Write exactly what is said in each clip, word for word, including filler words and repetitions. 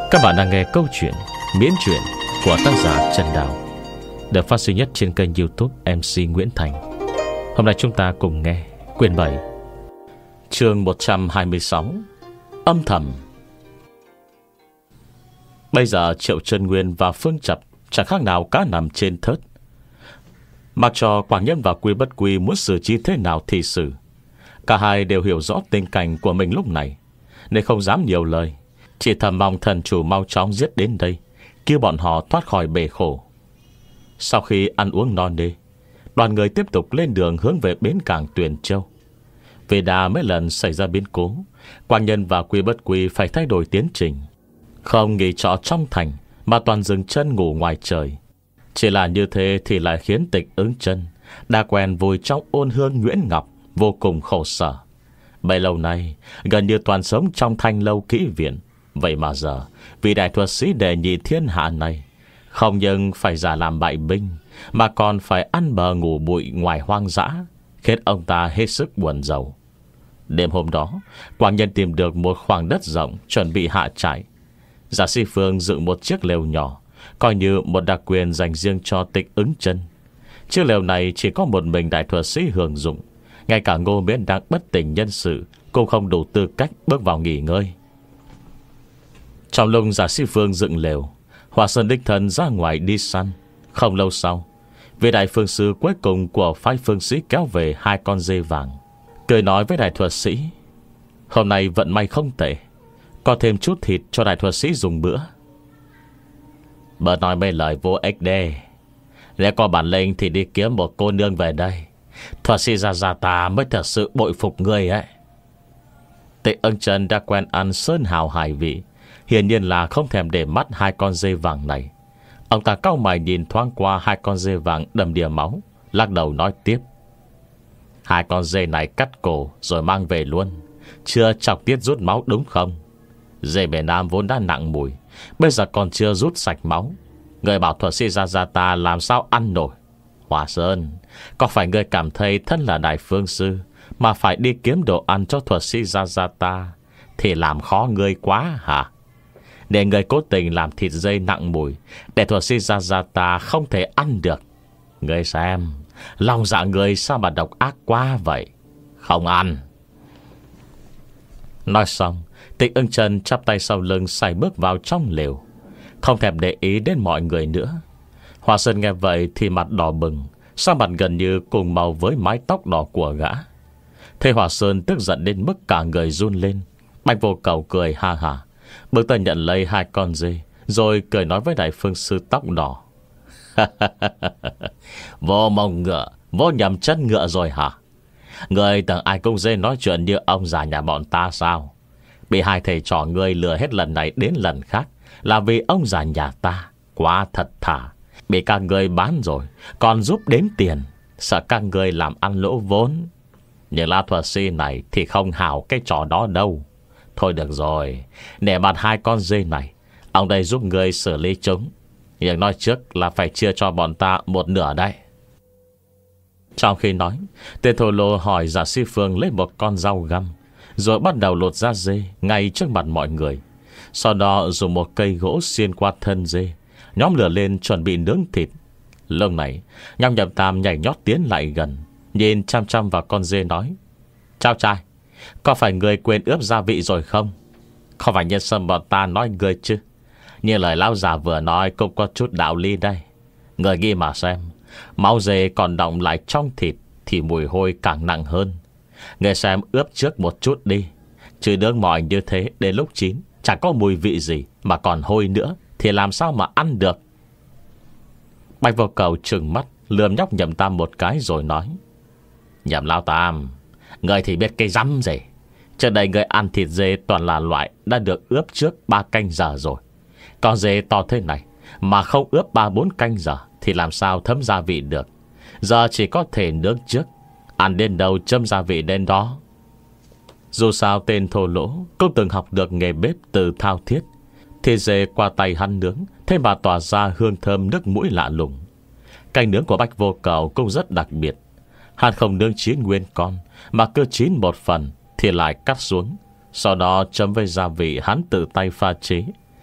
Các bạn đang nghe câu chuyện Miễn Truyện của tác giả Trần Đào, được phát sinh nhất trên kênh YouTube em xê Nguyễn Thành. Hôm nay chúng ta cùng nghe quyển bảy, chương một trăm hai mươi sáu, Âm thầm. Bây giờ Triệu Chân Nguyên và Phương Chập chẳng khác nào cá nằm trên thớt. Mặc cho Quảng Nhân và Quy Bất Quy muốn xử trí thế nào thì xử, cả hai đều hiểu rõ tình cảnh của mình lúc này, nên không dám nhiều lời, chỉ thầm mong thần chủ mau chóng giết đến đây, kêu bọn họ thoát khỏi bể khổ. Sau khi ăn uống no nê, đoàn người tiếp tục lên đường hướng về bến cảng Tuyền Châu. Vì đã mấy lần xảy ra biến cố, Quảng Nhân và Quy Bất Quy phải thay đổi tiến trình, không nghỉ trọ trong thành mà toàn dừng chân ngủ ngoài trời. Chỉ là như thế thì lại khiến Tịch Ứng Chân đã quen vùi trong ôn hương nhuyễn ngọc vô cùng khổ sở. Bấy lâu nay gần như toàn sống trong thanh lâu kỹ viện. Vậy mà giờ vị đại thuật sĩ đệ nhị thiên hạ này không những phải giả làm bại binh, mà còn phải ăn bờ ngủ bụi ngoài hoang dã, khiến ông ta hết sức buồn rầu. Đêm hôm đó, Quảng Nhân tìm được một khoảng đất rộng chuẩn bị hạ trại. Giả Si Phương dựng một chiếc lều nhỏ, coi như một đặc quyền dành riêng cho Tịch Ứng Chân. Chiếc lều này chỉ có một mình đại thuật sĩ hưởng dụng, ngay cả Ngô Miễn đang bất tỉnh nhân sự cũng không đủ tư cách bước vào nghỉ ngơi. Trong lúc Giả Si Phương dựng lều, Hòa Sơn đích thân ra ngoài đi săn. Không lâu sau, vị đại phương sư cuối cùng của phái phương sĩ kéo về hai con dê vàng, cười nói với đại thuật sĩ: "Hôm nay vận may không tệ, có thêm chút thịt cho đại thuật sĩ dùng bữa." "Bớt nói mấy lời vô ích đê. Nếu có bản lĩnh thì đi kiếm một cô nương về đây. Thuật sĩ Gia Gia ta mới thật sự bội phục người ấy." Tịch Ưng Chân đã quen ăn sơn hào hải vị, hiển nhiên là không thèm để mắt hai con dê vàng này. Ông ta cau mày nhìn thoáng qua hai con dê vàng đầm đìa máu, lắc đầu nói tiếp: "Hai con dê này cắt cổ rồi mang về luôn, chưa chọc tiết rút máu đúng không? Dê bề Nam vốn đã nặng mùi, bây giờ còn chưa rút sạch máu. Người bảo thuật sĩ Gia Gia ta làm sao ăn nổi? Hòa Sơn, có phải người cảm thấy thân là đại phương sư mà phải đi kiếm đồ ăn cho thuật sĩ Gia Gia ta thì làm khó ngươi quá hả? Để người cố tình làm thịt dê nặng mùi để thuật sĩ Gia Gia ta không thể ăn được. Ngươi xem, lòng dạ người sao mà độc ác quá vậy? Không ăn." Nói xong, Tịch Ưng Chân chắp tay sau lưng, xài bước vào trong lều, không thèm để ý đến mọi người nữa. Hòa Sơn nghe vậy thì mặt đỏ bừng, sao mặt gần như cùng màu với mái tóc đỏ của gã. Thế Hòa Sơn tức giận đến mức cả người run lên. Bạch Vô Cầu cười ha hả, bước tới nhận lấy hai con dê, rồi cười nói với đại phương sư tóc đỏ: "Vô mông ngựa, vô nhầm chân ngựa rồi hả? Người tưởng ai cũng dê nói chuyện như ông già nhà bọn ta sao? Bị hai thầy trò ngươi lừa hết lần này đến lần khác là vì ông già nhà ta quá thật thà, bị các người bán rồi còn giúp đếm tiền, sợ các người làm ăn lỗ vốn. Nhưng La thuật sĩ này thì không hào cái trò đó đâu. Thôi được rồi, để mặt hai con dê này, ông đây giúp người xử lý chúng. Nhưng nói trước là phải chia cho bọn ta một nửa đây." Trong khi nói, tên thô lô hỏi Giả Si Phương lấy một con dao găm, rồi bắt đầu lột da dê ngay trước mặt mọi người. Sau đó dùng một cây gỗ xiên qua thân dê, nhóm lửa lên chuẩn bị nướng thịt. Lúc này, Nhong Nhậm Tam nhảy nhót tiến lại gần, nhìn chăm chăm vào con dê nói: "Chào trai, có phải người quên ướp gia vị rồi không? Không phải nhân sâm bọn ta nói người chứ? Như lời lão già vừa nói cũng có chút đạo lý đây. Người ghi mà xem, máu dê còn đọng lại trong thịt thì mùi hôi càng nặng hơn. Người xem ướp trước một chút đi, chứ nướng mỏi như thế đến lúc chín chẳng có mùi vị gì, mà còn hôi nữa thì làm sao mà ăn được." Bạch Vô Cầu trừng mắt lườm Nhóc Nhậm Tam một cái rồi nói: "Nhậm lão Tam, người thì biết cái rắm gì. Trước đây người ăn thịt dê toàn là loại đã được ướp trước ba canh giờ rồi. Con dê to thế này mà không ướp ba bốn canh giờ thì làm sao thấm gia vị được. Giờ chỉ có thể nướng trước, ăn đến đâu châm gia vị đến đó." Dù sao tên thô lỗ cũng từng học được nghề bếp từ Thao Thiết. Thịt dê qua tay hắn nướng, thế mà tỏa ra hương thơm nước mũi lạ lùng. Canh nướng của Bạch Vô Cầu cũng rất đặc biệt. Hắn không nướng chín nguyên con, mà cứ chín một phần thì lại cắt xuống, sau đó chấm với gia vị hắn tự tay pha chế.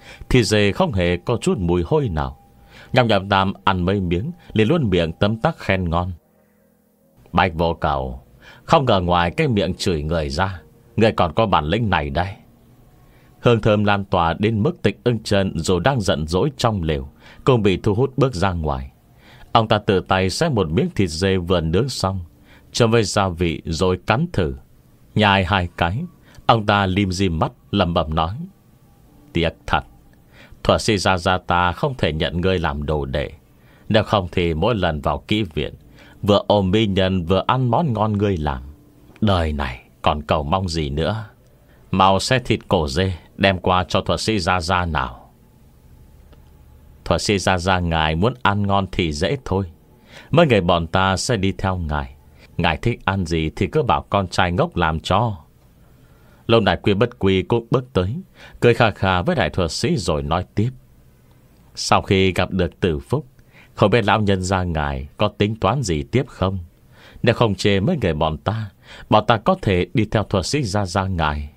Thì dê không hề có chút mùi hôi nào. Nhằm nhầm Tam ăn mấy miếng liền luôn miệng tấm tắc khen ngon. Bạch Vô Cầu, không ngờ ngoài cái miệng chửi người ra, người còn có bản lĩnh này đây. Hương thơm lan tỏa đến mức Tịch Ưng Chân dù đang giận dỗi trong lều cũng bị thu hút bước ra ngoài. Ông ta tự tay xé một miếng thịt dê vừa nướng xong, chấm với gia vị rồi cắn thử. Nhai hai cái, ông ta lim dim mắt lẩm bẩm nói: tiếc thật, thuật sĩ gia gia ta không thể nhận ngươi làm đồ đệ. Nếu không thì mỗi lần vào kỹ viện, vừa ôm mỹ nhân vừa ăn món ngon ngươi làm, đời này còn cầu mong gì nữa. Mau xé thịt cổ dê đem qua cho thuật sĩ gia gia nào. Thuật sĩ gia gia ngài muốn ăn ngon thì dễ thôi. Mấy người bọn ta sẽ đi theo ngài. Ngài thích ăn gì thì cứ bảo con trai ngốc làm cho. Lâu Đại Quy Bất Quy cũng bước tới, cười khà khà với đại thuật sĩ rồi nói tiếp: sau khi gặp được Tử Phúc, không biết lão nhân gia ngài có tính toán gì tiếp không? Nếu không chê mấy người bọn ta, bọn ta có thể đi theo thuật sĩ gia gia ngài.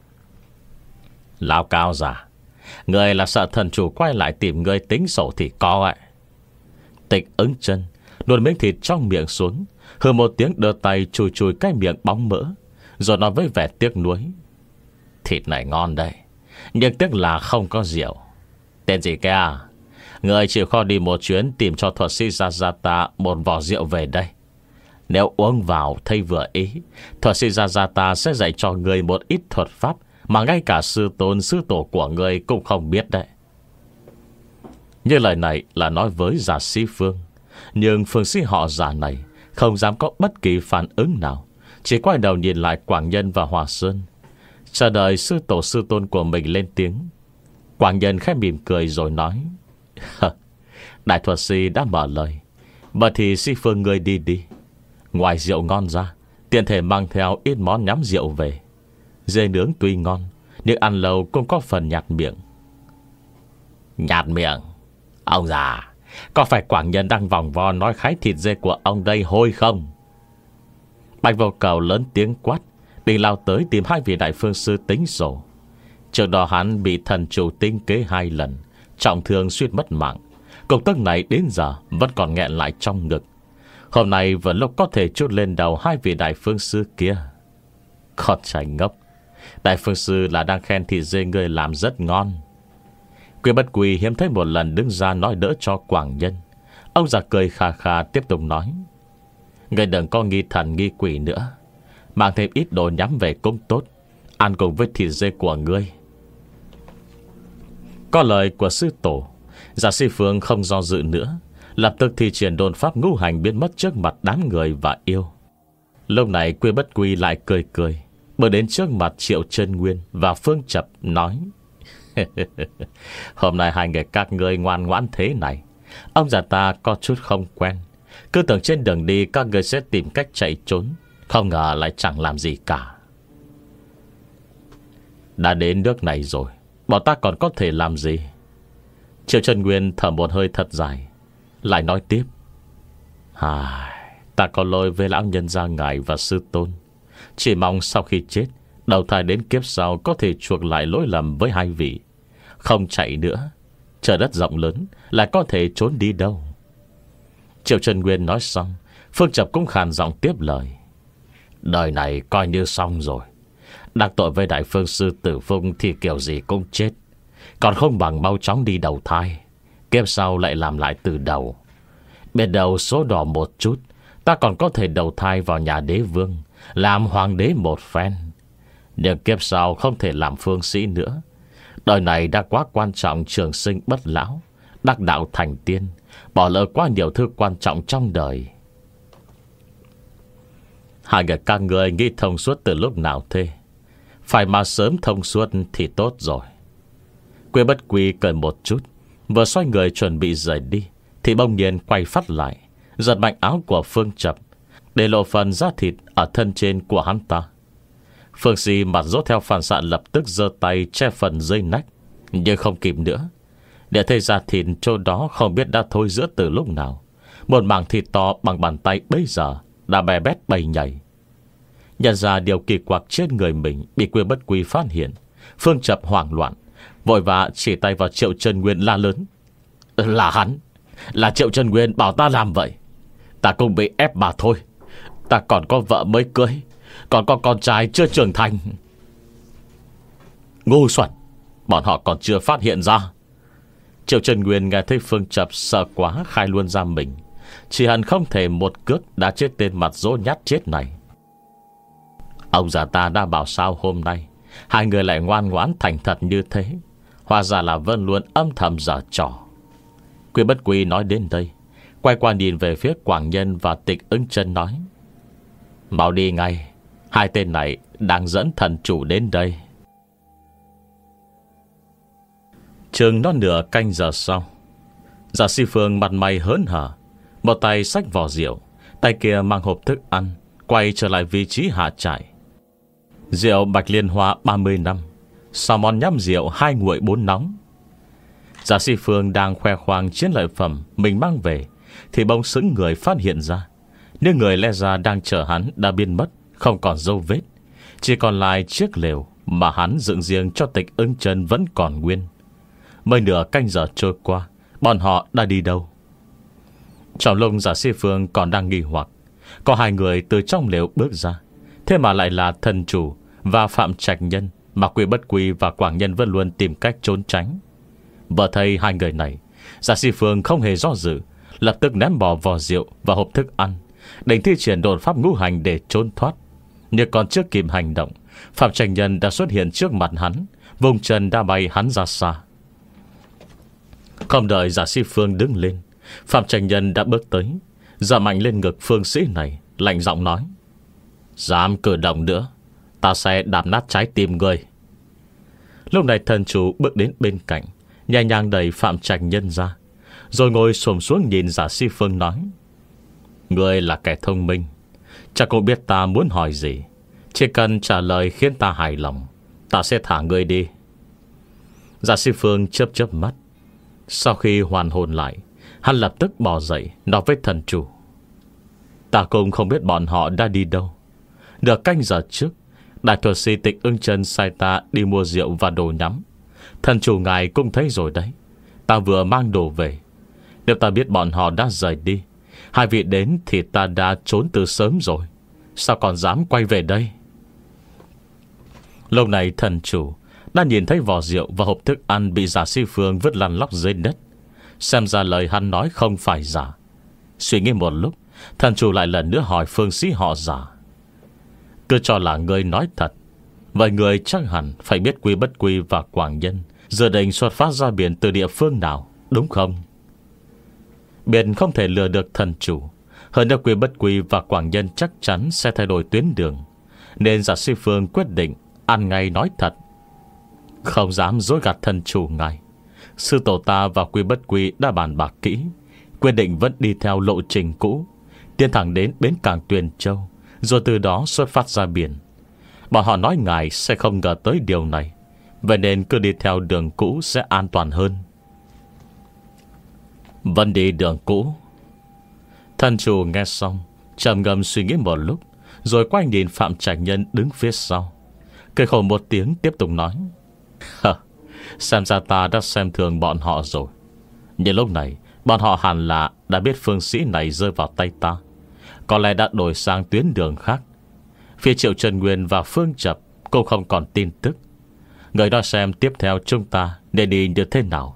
Lão cao già, người là sợ thần chủ quay lại tìm người tính sổ thì có ạ. Tịch Ứng Chân nuốt miếng thịt trong miệng xuống, hừ một tiếng đưa tay chùi chùi cái miệng bóng mỡ, rồi nói với vẻ tiếc nuối: thịt này ngon đây, nhưng tiếc là không có rượu. Tên gì kia, người chịu khó đi một chuyến tìm cho thuật sĩ gia gia ta một vò rượu về đây. Nếu uống vào thấy vừa ý, thuật sĩ gia gia ta sẽ dạy cho người một ít thuật pháp mà ngay cả sư tôn sư tổ của người cũng không biết đấy. Như lời này là nói với Giả Sĩ Phương, nhưng phương sĩ họ Giả này không dám có bất kỳ phản ứng nào, chỉ quay đầu nhìn lại Quảng Nhân và Hòa Sơn, chờ đợi sư tổ sư tôn của mình lên tiếng. Quảng Nhân khẽ mỉm cười rồi nói: đại thuật sĩ đã mở lời, vậy thì Sĩ Phương người đi đi. Ngoài rượu ngon ra, tiện thể mang theo ít món nhắm rượu về. Dê nướng tuy ngon, nhưng ăn lâu cũng có phần nhạt miệng. Nhạt miệng? Ông già, có phải Quảng Nhân đang vòng vo nói khái thịt dê của ông đây hôi không? Bạch Vô Cầu lớn tiếng quát, định lao tới tìm hai vị đại phương sư tính sổ. Trước đó hắn bị thần chủ tinh kế hai lần, trọng thương suýt mất mạng. Cục tức này đến giờ vẫn còn nghẹn lại trong ngực. Hôm nay vẫn lúc có thể trút lên đầu hai vị đại phương sư kia. Con trai ngốc, đại phương sư là đang khen thịt dê người làm rất ngon. Quy Bất Quy hiếm thấy một lần đứng ra nói đỡ cho Quảng Nhân. Ông già cười khà khà tiếp tục nói: người đừng có nghi thần nghi quỷ nữa, mang thêm ít đồ nhắm về cũng tốt, ăn cùng với thịt dê của ngươi. Có lời của sư tổ, Giả Sĩ Phương không do dự nữa, lập tức thi triển đồn pháp ngũ hành biến mất trước mặt đám người và yêu. Lúc này Quy Bất Quy lại cười cười, bước đến trước mặt Triệu Chân Nguyên và Phương Chập nói: hôm nay hai người các ngươi ngoan ngoãn thế này, ông già ta có chút không quen. Cứ tưởng trên đường đi các ngươi sẽ tìm cách chạy trốn, không ngờ lại chẳng làm gì cả. Đã đến nước này rồi, bọn ta còn có thể làm gì? Triệu Chân Nguyên thở một hơi thật dài, lại nói tiếp: à, ta có lỗi với lão nhân gia ngài và sư tôn. Chỉ mong sau khi chết, đầu thai đến kiếp sau có thể chuộc lại lỗi lầm với hai vị. Không chạy nữa, trời đất rộng lớn, lại có thể trốn đi đâu. Triệu Chân Nguyên nói xong, Phương Chập cũng khàn giọng tiếp lời: đời này coi như xong rồi. Đắc tội với đại phương sư Tử Phúc thì kiểu gì cũng chết, còn không bằng mau chóng đi đầu thai, kiếp sau lại làm lại từ đầu. Biết đầu số đỏ một chút, ta còn có thể đầu thai vào nhà đế vương, làm hoàng đế một phen. Nhưng kiếp sau không thể làm phương sĩ nữa. Đời này đã quá quan trọng trường sinh bất lão, đắc đạo thành tiên, bỏ lỡ quá nhiều thứ quan trọng trong đời. Hai người các người nghĩ thông suốt từ lúc nào thế? Phải mà sớm thông suốt thì tốt rồi. Quy Bất Quy cười một chút, vừa xoay người chuẩn bị rời đi, thì bỗng nhiên quay phát lại, giật mạnh áo của Phương Chập, để lộ phần da thịt ở thân trên của hắn ta. Phương Si mặt rốt theo phản xạ lập tức giơ tay che phần dây nách, nhưng không kịp nữa. Để thấy da thịt chỗ đó không biết đã thôi giữa từ lúc nào. Một mảng thịt to bằng bàn tay bây giờ đã bè bét bầy nhảy. Nhận ra điều kỳ quặc trên người mình bị Quy Bất Quy phát hiện, Phương Chập hoảng loạn, vội vã chỉ tay vào Triệu Chân Nguyên la lớn: Là hắn, là Triệu Chân Nguyên bảo ta làm vậy. Ta cũng bị ép mà thôi. Ta còn có vợ mới cưới, còn có con trai chưa trưởng thành. Ngu xuẩn, bọn họ còn chưa phát hiện ra. Triệu Chân Nguyên nghe thấy Phương Chập sợ quá, khai luôn ra mình. Chỉ hận không thể một cước đã chết tên mặt dỗ nhát chết này. Ông già ta đã bảo sao hôm nay hai người lại ngoan ngoãn thành thật như thế. Hóa ra là Vân luôn âm thầm giở trò. Quy Bất Quy nói đến đây, quay qua nhìn về phía Quảng Nhân và Tịch Ưng Chân nói: Mau đi ngay, hai tên này đang dẫn thần chủ đến đây. Chừng nó nửa canh giờ sau, Giả Si Phương mặt mày hớn hở, một tay xách vỏ rượu, tay kia mang hộp thức ăn, quay trở lại vị trí hạ trại. Rượu Bạch Liên Hoa ba mươi năm, sau món nhắm rượu hai nguội bốn nóng. Giả Si Phương đang khoe khoang chiến lợi phẩm mình mang về, thì bỗng sững người phát hiện ra. Nếu người lẽ ra đang chờ hắn đã biến mất, không còn dấu vết, chỉ còn lại chiếc lều mà hắn dựng riêng cho Tịch Ưng Chân vẫn còn nguyên. Mới nửa canh giờ trôi qua, bọn họ đã đi đâu? Trong lúc Giả Si Phương còn đang nghi hoặc, có hai người từ trong lều bước ra. Thế mà lại là thần chủ và Phạm Trạch Nhân mà Quy Bất Quy và Quảng Nhân vẫn luôn tìm cách trốn tránh. Vừa thấy hai người này, Giả Si Phương không hề do dự, lập tức ném bỏ vò rượu và hộp thức ăn, định thi triển đột pháp ngũ hành để trốn thoát. Nhưng còn trước kịp hành động, Phạm Trạch Nhân đã xuất hiện trước mặt hắn, vùng chân đã bay hắn ra xa. Không đợi Giả Si Phương đứng lên, Phạm Trạch Nhân đã bước tới, giơ mạnh lên ngực phương sĩ này, lạnh giọng nói: Dám cử động nữa, ta sẽ đạp nát trái tim ngươi. Lúc này thần chủ bước đến bên cạnh, nhẹ nhàng đẩy Phạm Trạch Nhân ra, rồi ngồi xổm xuống nhìn Giả Si Phương nói: Ngươi là kẻ thông minh, chắc cũng biết ta muốn hỏi gì. Chỉ cần trả lời khiến ta hài lòng, ta sẽ thả ngươi đi. Giả Si Phương chớp chớp mắt. Sau khi hoàn hồn lại, hắn lập tức bò dậy, nói với thần chủ: Ta cũng không biết bọn họ đã đi đâu. Nửa canh giờ trước, đại thuật sĩ Tịch Ưng Chân sai ta đi mua rượu và đồ nhắm. Thần chủ ngài cũng thấy rồi đấy, ta vừa mang đồ về. Nếu ta biết bọn họ đã rời đi, hai vị đến thì ta đã trốn từ sớm rồi. Sao còn dám quay về đây? Lúc này thần chủ đã nhìn thấy vỏ rượu và hộp thức ăn bị Giả Si Phương vứt lăn lóc dưới đất. Xem ra lời hắn nói không phải giả. Suy nghĩ một lúc, thần chủ lại lần nữa hỏi phương sĩ họ Giả: Cứ cho là ngươi nói thật, vậy người chắc hẳn phải biết Quy Bất Quy và Quảng Nhân giờ định xuất phát ra biển từ địa phương nào, đúng không? Biển không thể lừa được thần chủ. Hơn nữa Quy Bất Quy và Quảng Nhân chắc chắn sẽ thay đổi tuyến đường, nên Giả Si Phương quyết định ăn ngay nói thật. Không dám dối gạt thần chủ ngài. Sư tổ ta và Quy Bất Quy đã bàn bạc kỹ, quyết định vẫn đi theo lộ trình cũ, tiến thẳng đến bến cảng Tuyền Châu, rồi từ đó xuất phát ra biển. Bọn họ nói ngài sẽ không ngờ tới điều này, vậy nên cứ đi theo đường cũ sẽ an toàn hơn. Vẫn đi đường cũ. Thần chủ nghe xong, trầm ngâm suy nghĩ một lúc, rồi quay nhìn Phạm Trạch Nhân đứng phía sau, cười khổ một tiếng tiếp tục nói: Xem ra ta đã xem thường bọn họ rồi. Nhưng lúc này bọn họ hẳn là đã biết phương sĩ này rơi vào tay ta, có lẽ đã đổi sang tuyến đường khác. Phía Triệu Chân Nguyên và Phương Chập cũng không còn tin tức. Người đó xem tiếp theo chúng ta nên đi như thế nào.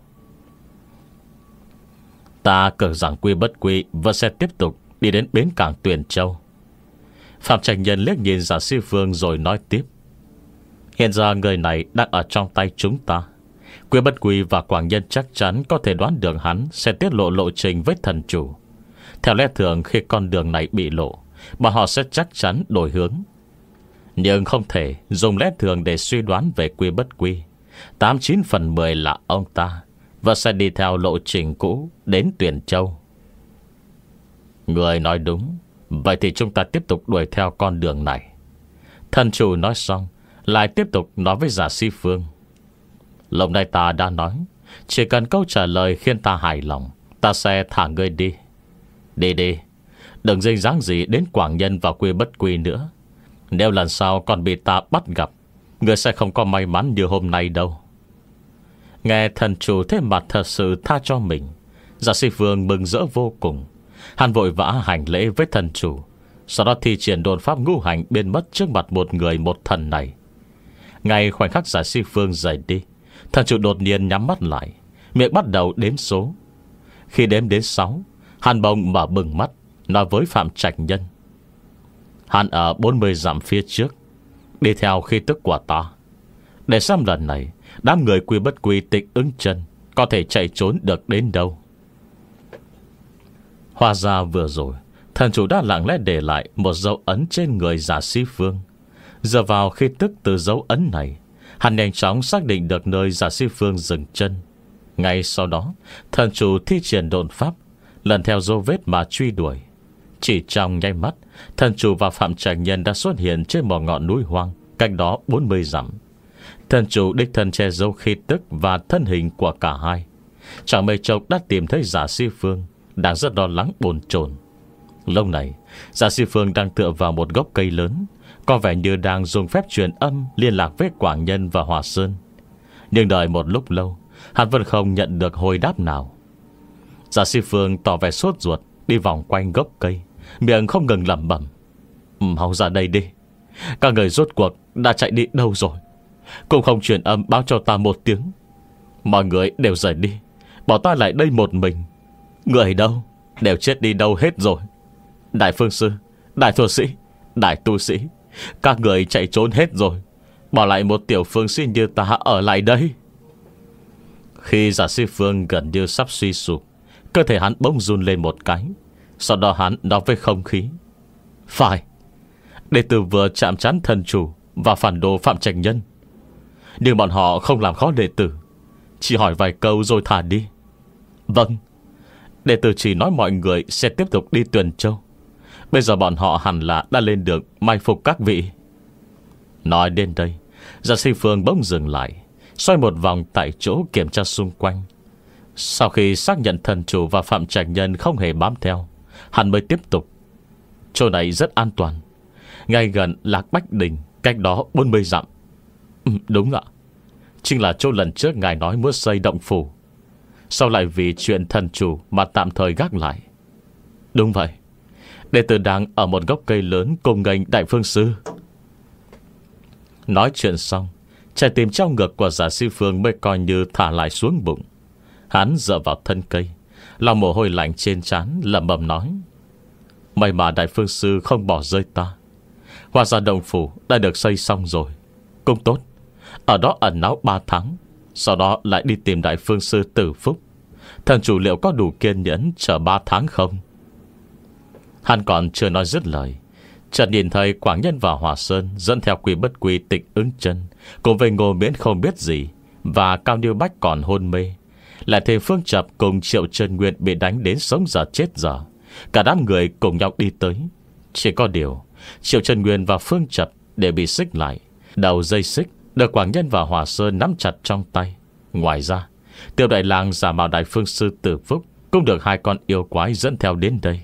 Ta tưởng rằng Quy Bất Quy vẫn sẽ tiếp tục đi đến bến cảng Tuyền Châu. Phạm Trạch Nhân liếc nhìn Giả Si Phương rồi nói tiếp: Hiện giờ người này đang ở trong tay chúng ta. Quy Bất Quy và Quảng Nhân chắc chắn có thể đoán được hắn sẽ tiết lộ lộ trình với thần chủ. Theo lẽ thường khi con đường này bị lộ, bọn họ sẽ chắc chắn đổi hướng. Nhưng không thể dùng lẽ thường để suy đoán về Quy Bất Quy. Tám chín phần mười là ông ta và sẽ đi theo lộ trình cũ đến Tuyền Châu. Người nói đúng. Vậy thì chúng ta tiếp tục đuổi theo con đường này. Thần chủ nói xong, lại tiếp tục nói với Giả Si Phương: Lúc này ta đã nói, chỉ cần câu trả lời khiến ta hài lòng, ta sẽ thả ngươi đi. Đi đi, đừng dây dáng gì đến Quảng Nhân và Quy Bất Quy nữa. Nếu lần sau còn bị ta bắt gặp, ngươi sẽ không có may mắn như hôm nay đâu. Nghe thần chủ thế mặt thật sự tha cho mình, Giả Si Phương mừng rỡ vô cùng. Hắn vội vã hành lễ với thần chủ, sau đó thi triển đồn pháp ngũ hành biến mất trước mặt một người một thần này. Ngay khoảnh khắc Giả Si Phương rời đi, thần chủ đột nhiên nhắm mắt lại, miệng bắt đầu đếm số. Khi đếm đến sáu, hắn bỗng mở bừng mắt, nói với Phạm Trạch Nhân: hắn ở bốn mươi dặm phía trước, đi theo khí tức của ta, để xem lần này đám người Quy Bất Quy Tịch Ứng Chân có thể chạy trốn được đến đâu. Hóa ra vừa rồi thần chủ đã lặng lẽ để lại một dấu ấn trên người Giả Si Phương. Giờ vào khí tức từ dấu ấn này, hắn nhanh chóng xác định được nơi Giả Si Phương dừng chân. Ngay sau đó, thần chủ thi triển độn pháp, lần theo dấu vết mà truy đuổi. Chỉ trong nháy mắt, thần chủ và Phạm Trạch Nhân đã xuất hiện trên một ngọn núi hoang cách đó bốn mươi dặm. Thần chủ đích thân che giấu khí tức và thân hình của cả hai. Chẳng mấy chốc đã tìm thấy Giả Si Phương đang rất lo lắng bồn chồn. Lúc này, Giả Si Phương đang tựa vào một gốc cây lớn, có vẻ như đang dùng phép truyền âm liên lạc với Quảng Nhân và Hòa Sơn. Nhưng đợi một lúc lâu, hắn vẫn không nhận được hồi đáp nào. Giả Si Phương tỏ vẻ sốt ruột, đi vòng quanh gốc cây, miệng không ngừng lẩm bẩm: mau ra đây đi, các người rốt cuộc đã chạy đi đâu rồi? Cũng không truyền âm báo cho ta một tiếng. Mọi người đều rời đi, bỏ ta lại đây một mình. Người đâu? Đều chết đi đâu hết rồi? Đại phương sư, đại thuật sĩ, đại tu sĩ, các người chạy trốn hết rồi, bỏ lại một tiểu phương sĩ như ta ở lại đây. Khi Giả Si Phương gần như sắp suy sụp, cơ thể hắn bỗng run lên một cái. Sau đó hắn nói với không khí: phải, đệ tử vừa chạm trán thần chủ và phản đồ Phạm Trạch Nhân, nhưng bọn họ không làm khó đệ tử, chỉ hỏi vài câu rồi thả đi. Vâng, đệ tử chỉ nói mọi người sẽ tiếp tục đi Tuyền Châu. Bây giờ bọn họ hẳn là đã lên đường mai phục các vị. Nói đến đây, Giả Si Phương bỗng dừng lại, xoay một vòng tại chỗ kiểm tra xung quanh. Sau khi xác nhận thần chủ và Phạm Trạch Nhân không hề bám theo, hắn mới tiếp tục: chỗ này rất an toàn, ngay gần Lạc Bách Đình, cách đó bốn mươi dặm. Ừ, đúng ạ, chính là chỗ lần trước ngài nói muốn xây động phủ, sau lại vì chuyện thần chủ mà tạm thời gác lại. Đúng vậy, đệ tử đang ở một gốc cây lớn cùng nghênh đại phương sư. Nói chuyện xong, trái tim trong ngực của Giả Si Phương mới coi như thả lại xuống bụng. Hắn dựa vào thân cây, lau mồ hôi lạnh trên trán, lẩm bẩm nói: may mà đại phương sư không bỏ rơi ta. Hóa ra động phủ đã được xây xong rồi, cũng tốt. Ở đó ẩn náu ba tháng, sau đó lại đi tìm đại phương sư Tử Phúc. Thần chủ liệu có đủ kiên nhẫn chờ ba tháng không? Hắn còn chưa nói dứt lời, chợt nhìn thấy Quảng Nhân và Hòa Sơn dẫn theo Quy Bất Quy Tịch Ứng Chân cùng với Ngô Miễn không biết gì, và Cao Điêu Bách còn hôn mê, lại thêm Phương Chập cùng Triệu Trân Nguyên bị đánh đến sống giờ chết giờ. Cả đám người cùng nhau đi tới. Chỉ có điều Triệu Trân Nguyên và Phương Chập đều bị xích lại, đầu dây xích được Quảng Nhân và Hòa Sơn nắm chặt trong tay. Ngoài ra, Tiêu Đại Lang giả mạo đại phương sư Tử Phúc cũng được hai con yêu quái dẫn theo đến đây.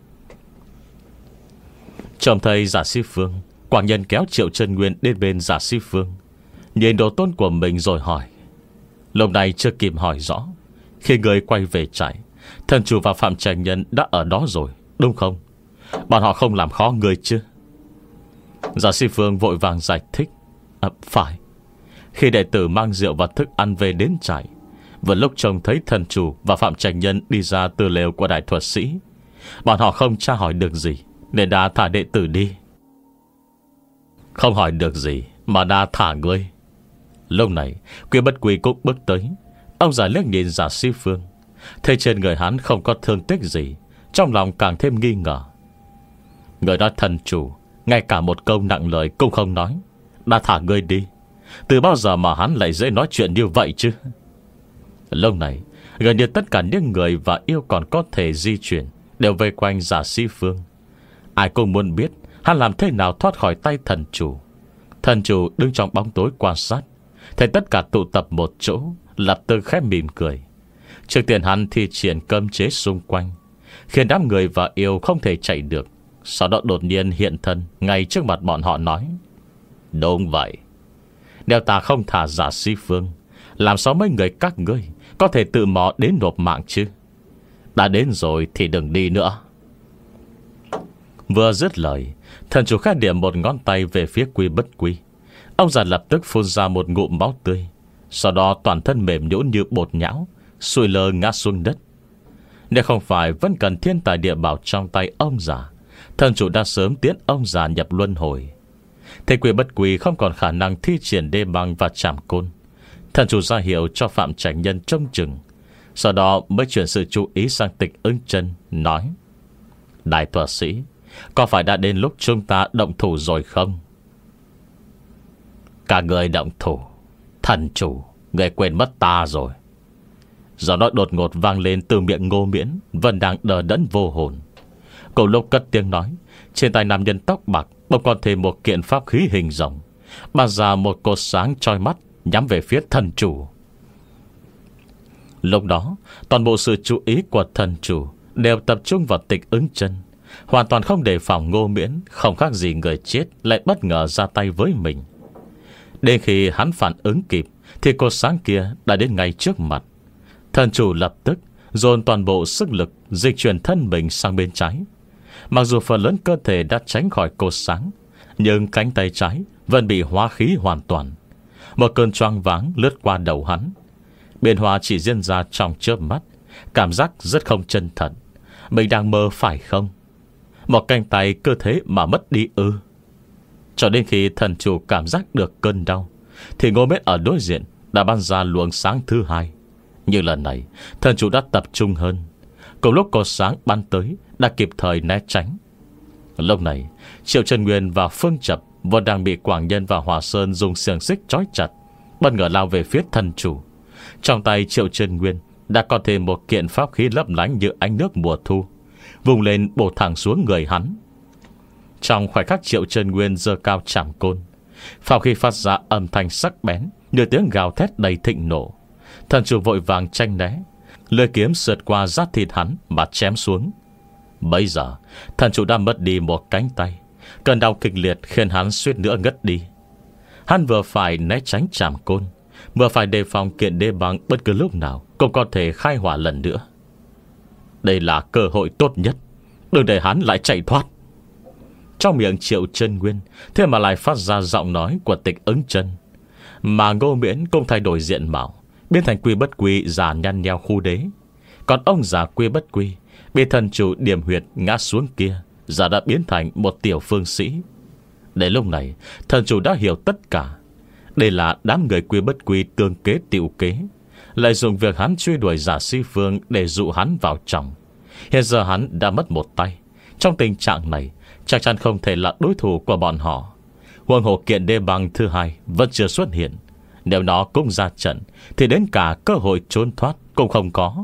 Trông thấy Giả Si Phương, Quảng Nhân kéo Triệu Trân Nguyên đến bên Giả Si Phương, nhìn đồ tôn của mình rồi hỏi. Lúc này chưa kịp hỏi rõ, khi người quay về trại, thần chủ và Phạm Trạch Nhân đã ở đó rồi, đúng không? Bọn họ không làm khó người chứ? Giả Si Phương vội vàng giải thích: à, phải. Khi đệ tử mang rượu và thức ăn về đến trại, vừa lúc trông thấy thần chủ và Phạm Trạch Nhân đi ra từ lều của đại thuật sĩ, bọn họ không tra hỏi được gì nên đã thả đệ tử đi. Không hỏi được gì mà đã thả ngươi? Lúc này Quy Bất Quy cũng bước tới. Ông già liếc nhìn Giả Si Phương, thấy trên người hắn không có thương tích gì, trong lòng càng thêm nghi ngờ. Người nói thần chủ ngay cả một câu nặng lời cũng không nói, đã thả ngươi đi. Từ bao giờ mà hắn lại dễ nói chuyện như vậy chứ? Lúc này gần như tất cả những người và yêu còn có thể di chuyển đều vây quanh Giả Si Phương. Ai cũng muốn biết hắn làm thế nào thoát khỏi tay thần chủ. Thần chủ đứng trong bóng tối quan sát, thấy tất cả tụ tập một chỗ, lập tức khép mỉm cười. Trước tiên hắn thi triển cấm chế xung quanh, khiến đám người và yêu không thể chạy được. Sau đó đột nhiên hiện thân ngay trước mặt bọn họ nói: đúng vậy, nếu ta không thả Giả Si Phương, Làm sao mấy người các ngươi có thể tự mò đến nộp mạng chứ? Đã đến rồi thì đừng đi nữa. Vừa dứt lời, thần chủ khẽ điểm một ngón tay về phía Quy Bất Quy. Ông già lập tức phun ra một ngụm máu tươi. Sau đó toàn thân mềm nhũn như bột nhão, sùi lơ ngã xuống đất. Nếu không phải vẫn cần thiên tài địa bảo trong tay ông già, thần chủ đã sớm tiến ông già nhập luân hồi. Thế Quy Bất Quy không còn khả năng thi triển đê băng và trảm côn. Thần chủ ra hiệu cho Phạm Trạch Nhân trông chừng. Sau đó mới chuyển sự chú ý sang Tịch Ưng Chân, nói: Đại thuật sĩ, có phải đã đến lúc chúng ta động thủ rồi không? Cả người động thủ. Thần chủ, người quên mất ta rồi. Giọng nói đột ngột vang lên từ miệng Ngô Miễn, vẫn đang đờ đẫn vô hồn. Cùng lúc cất tiếng nói, trên tay nam nhân tóc bạc bỗng còn thêm một kiện pháp khí hình rồng, bắn ra một cột sáng chói mắt nhắm về phía thần chủ. Lúc đó, toàn bộ sự chú ý của thần chủ đều tập trung vào Tịch Ứng Chân, hoàn toàn không đề phòng Ngô Miễn không khác gì người chết lại bất ngờ ra tay với mình. Đến khi hắn phản ứng kịp thì cột sáng kia đã đến ngay trước mặt. Thần chủ lập tức dồn toàn bộ sức lực dịch chuyển thân mình sang bên trái. Mặc dù phần lớn cơ thể đã tránh khỏi cột sáng, nhưng cánh tay trái vẫn bị hóa khí hoàn toàn. Một cơn choáng váng lướt qua đầu hắn. Biến hóa chỉ diễn ra trong chớp mắt, cảm giác rất không chân thật. Mình đang mơ phải không? Một cánh tay cơ thế mà mất đi ư? Cho đến khi thần chủ cảm giác được cơn đau, thì Ngô Miễn ở đối diện đã bắn ra luồng sáng thứ hai. Nhưng lần này thần chủ đã tập trung hơn. Cùng lúc cột sáng bắn tới, đã kịp thời né tránh. Lúc này Triệu Chân Nguyên và Phương Chập vẫn đang bị Quảng Nhân và Hòa Sơn dùng xiềng xích trói chặt, bất ngờ lao về phía thần chủ. Trong tay Triệu Chân Nguyên đã có thêm một kiện pháp khí lấp lánh như ánh nước mùa thu, vùng lên bổ thẳng xuống người hắn. Trong khoảnh khắc Triệu Chân Nguyên giơ cao trảm côn, pháp khí phát ra âm thanh sắc bén như tiếng gào thét đầy thịnh nộ. Thần chủ vội vàng tranh né, lưỡi kiếm sượt qua giáp thịt hắn mà chém xuống. Bây giờ thần chủ đã mất đi một cánh tay. Cơn đau kịch liệt khiến hắn suýt nữa ngất đi. Hắn vừa phải né tránh trảm côn, vừa phải đề phòng kiện đê băng bất cứ lúc nào cũng có thể khai hỏa lần nữa. Đây là cơ hội tốt nhất, đừng để hắn lại chạy thoát. Trong miệng Triệu Chân Nguyên thế mà lại phát ra giọng nói của Tịch Ứng Chân. Mà Ngô Miễn cũng thay đổi diện mạo, biến thành Quy Bất Quy già nhăn nheo khu đế. Còn ông già Quy Bất Quy bị thần chủ điểm huyệt ngã xuống kia, giờ đã biến thành một tiểu phương sĩ. Đến lúc này thần chủ đã hiểu tất cả. Đây là đám người Quy Bất Quy tương kế tiểu kế, lại dùng việc hắn truy đuổi giả Si Phương để dụ hắn vào trong. Hiện giờ hắn đã mất một tay. Trong tình trạng này chắc chắn không thể là đối thủ của bọn họ. Huống hồ kiện đê băng thứ hai vẫn chưa xuất hiện. Nếu nó cũng ra trận thì đến cả cơ hội trốn thoát cũng không có.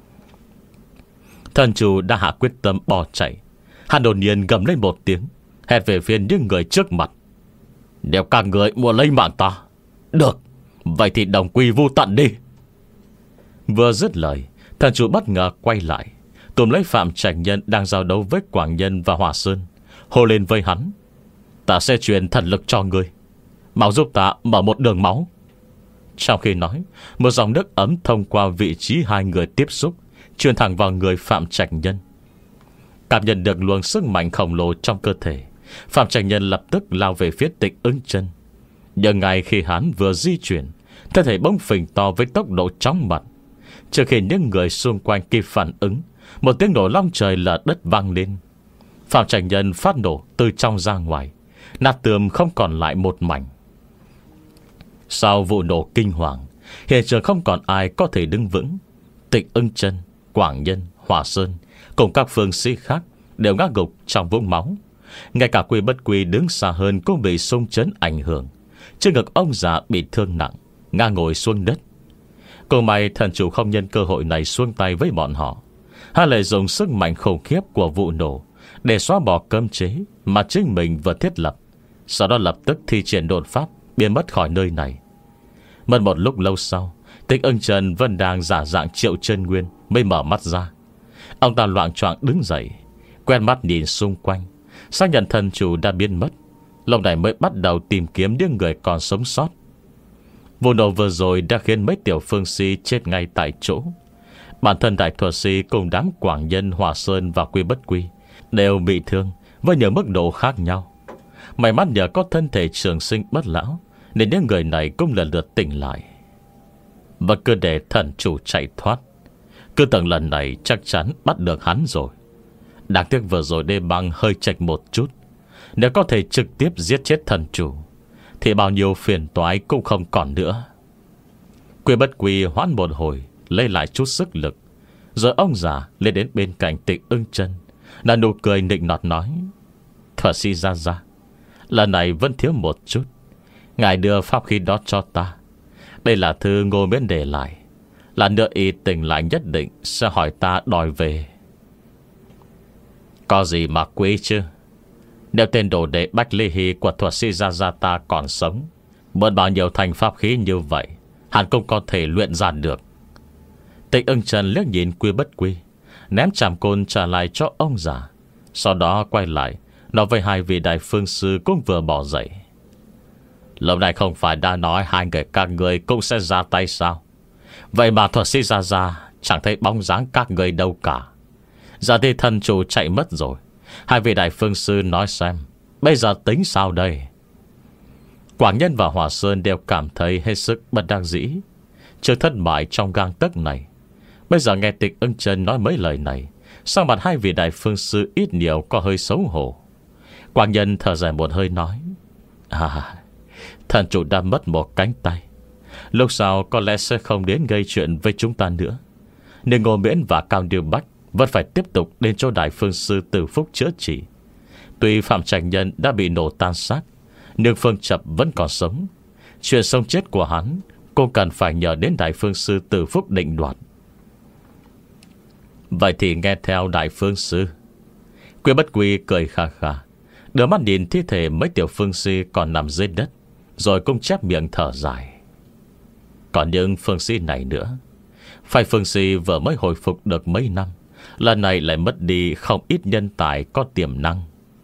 Thần chủ đã hạ quyết tâm bỏ chạy. Hắn đột nhiên gầm lên một tiếng, hét về phía những người trước mặt: Nếu các người muốn lấy mạng ta, được, vậy thì đồng quy vu tận đi. Vừa dứt lời, thần chủ bất ngờ quay lại, túm lấy Phạm Trạch Nhân đang giao đấu với Quảng Nhân và Hòa Sơn, hô lên với hắn: Ta sẽ truyền thần lực cho ngươi, mau giúp ta mở một đường máu. Trong khi nói, một dòng nước ấm thông qua vị trí hai người tiếp xúc, truyền thẳng vào người Phạm Trạch Nhân. Cảm nhận được luồng sức mạnh khổng lồ trong cơ thể, Phạm Trạch Nhân lập tức lao về phía Tịch Ứng Chân. Nhưng ngay khi hắn vừa di chuyển, thân thể bỗng phình to với tốc độ chóng mặt. Trước khi những người xung quanh kịp phản ứng, một tiếng nổ long trời lở đất vang lên. Phạm Trạch Nhân phát nổ từ trong ra ngoài, nát tường không còn lại một mảnh. Sau vụ nổ kinh hoàng, hiện trường không còn ai có thể đứng vững. Tịch Ứng Chân, Quảng Nhân, Hòa Sơn cùng các phương sĩ khác đều ngã gục trong vũng máu. Ngay cả Quy Bất Quy đứng xa hơn cũng bị xung chấn ảnh hưởng. Trên ngực ông già bị thương nặng, ngã ngồi xuống đất. Cô may thần chủ không nhân cơ hội này xuông tay với bọn họ. Hắn lại dùng sức mạnh khủng khiếp của vụ nổ để xóa bỏ cấm chế mà chính mình vừa thiết lập. Sau đó lập tức thi triển đột pháp biến mất khỏi nơi này. Mất một lúc lâu sau, Tịch Ưng Chân vẫn đang giả dạng Triệu Chân Nguyên mới mở mắt ra. Ông ta loạng choạng đứng dậy, quen mắt nhìn xung quanh, xác nhận thần chủ đã biến mất. Lúc này mới bắt đầu tìm kiếm những người còn sống sót. Vụ nổ vừa rồi đã khiến mấy tiểu phương sĩ chết ngay tại chỗ. Bản thân đại thuật sĩ cùng đám quảng nhân Hòa Sơn và Quy Bất Quy đều bị thương với nhiều mức độ khác nhau. May mắn nhờ có thân thể trường sinh bất lão, nên những người này cũng lần lượt tỉnh lại. Và cứ để thần chủ chạy thoát, cứ tưởng lần này chắc chắn bắt được hắn rồi. Đáng tiếc vừa rồi đê băng hơi chệch một chút. Nếu có thể trực tiếp giết chết thần chủ thì bao nhiêu phiền toái cũng không còn nữa. Quy Bất Quy hoãn một hồi, lấy lại chút sức lực, rồi ông già lên đến bên cạnh Tịch Ưng Chân, là nụ cười nịnh nọt nói: Thuật sĩ Gia Gia, lần này vẫn thiếu một chút. Ngài đưa pháp khí đó cho ta. Đây là thư Ngô Miễn để lại. Là nữa y tỉnh lại nhất định sẽ hỏi ta đòi về. Có gì mà quý chứ? Nếu tên đồ đệ Bách Ly Hy của thuật sĩ Gia Gia ta còn sống, mượn bao nhiêu thành pháp khí như vậy, hắn cũng có thể luyện ra được. Tịch Ưng Chân liếc nhìn Quy Bất Quy, ném tràm côn trả lại cho ông già. Sau đó quay lại nói với hai vị đại phương sư cũng vừa bỏ dậy: Lâu nay không phải đã nói hai người các người cũng sẽ ra tay sao? Vậy mà thuật sĩ Gia Gia chẳng thấy bóng dáng các người đâu cả. Giờ thì thần chủ chạy mất rồi. Hai vị đại phương sư nói xem, bây giờ tính sao đây? Quảng Nhân và Hòa Sơn đều cảm thấy hết sức bất đắc dĩ trước thất bại trong gang tấc này. Bây giờ nghe Tịch Ưng Chân nói mấy lời này, sao mặt hai vị đại phương sư ít nhiều có hơi xấu hổ. Quảng Nhân thở dài một hơi nói: À, thần chủ đã mất một cánh tay, lúc sau có lẽ sẽ không đến gây chuyện với chúng ta nữa. Nhưng Ngô Miễn và Cao Điêu Bách vẫn phải tiếp tục đến cho đại phương sư Từ Phúc chữa trị. Tuy Phạm Trạch Nhân đã bị nổ tan xác, nhưng Phương Chập vẫn còn sống. Chuyện sống chết của hắn cũng cần phải nhờ đến đại phương sư Từ Phúc định đoạt. Vậy thì nghe theo đại phương sư. Quy Bất Quy cười khà khà, đưa mắt nhìn thi thể mấy tiểu phương sĩ còn nằm dưới đất, rồi cũng chép miệng thở dài. Còn những phương sĩ này nữa, phải phương sĩ vừa mới hồi phục được mấy năm, lần này lại mất đi không ít nhân tài có tiềm năng.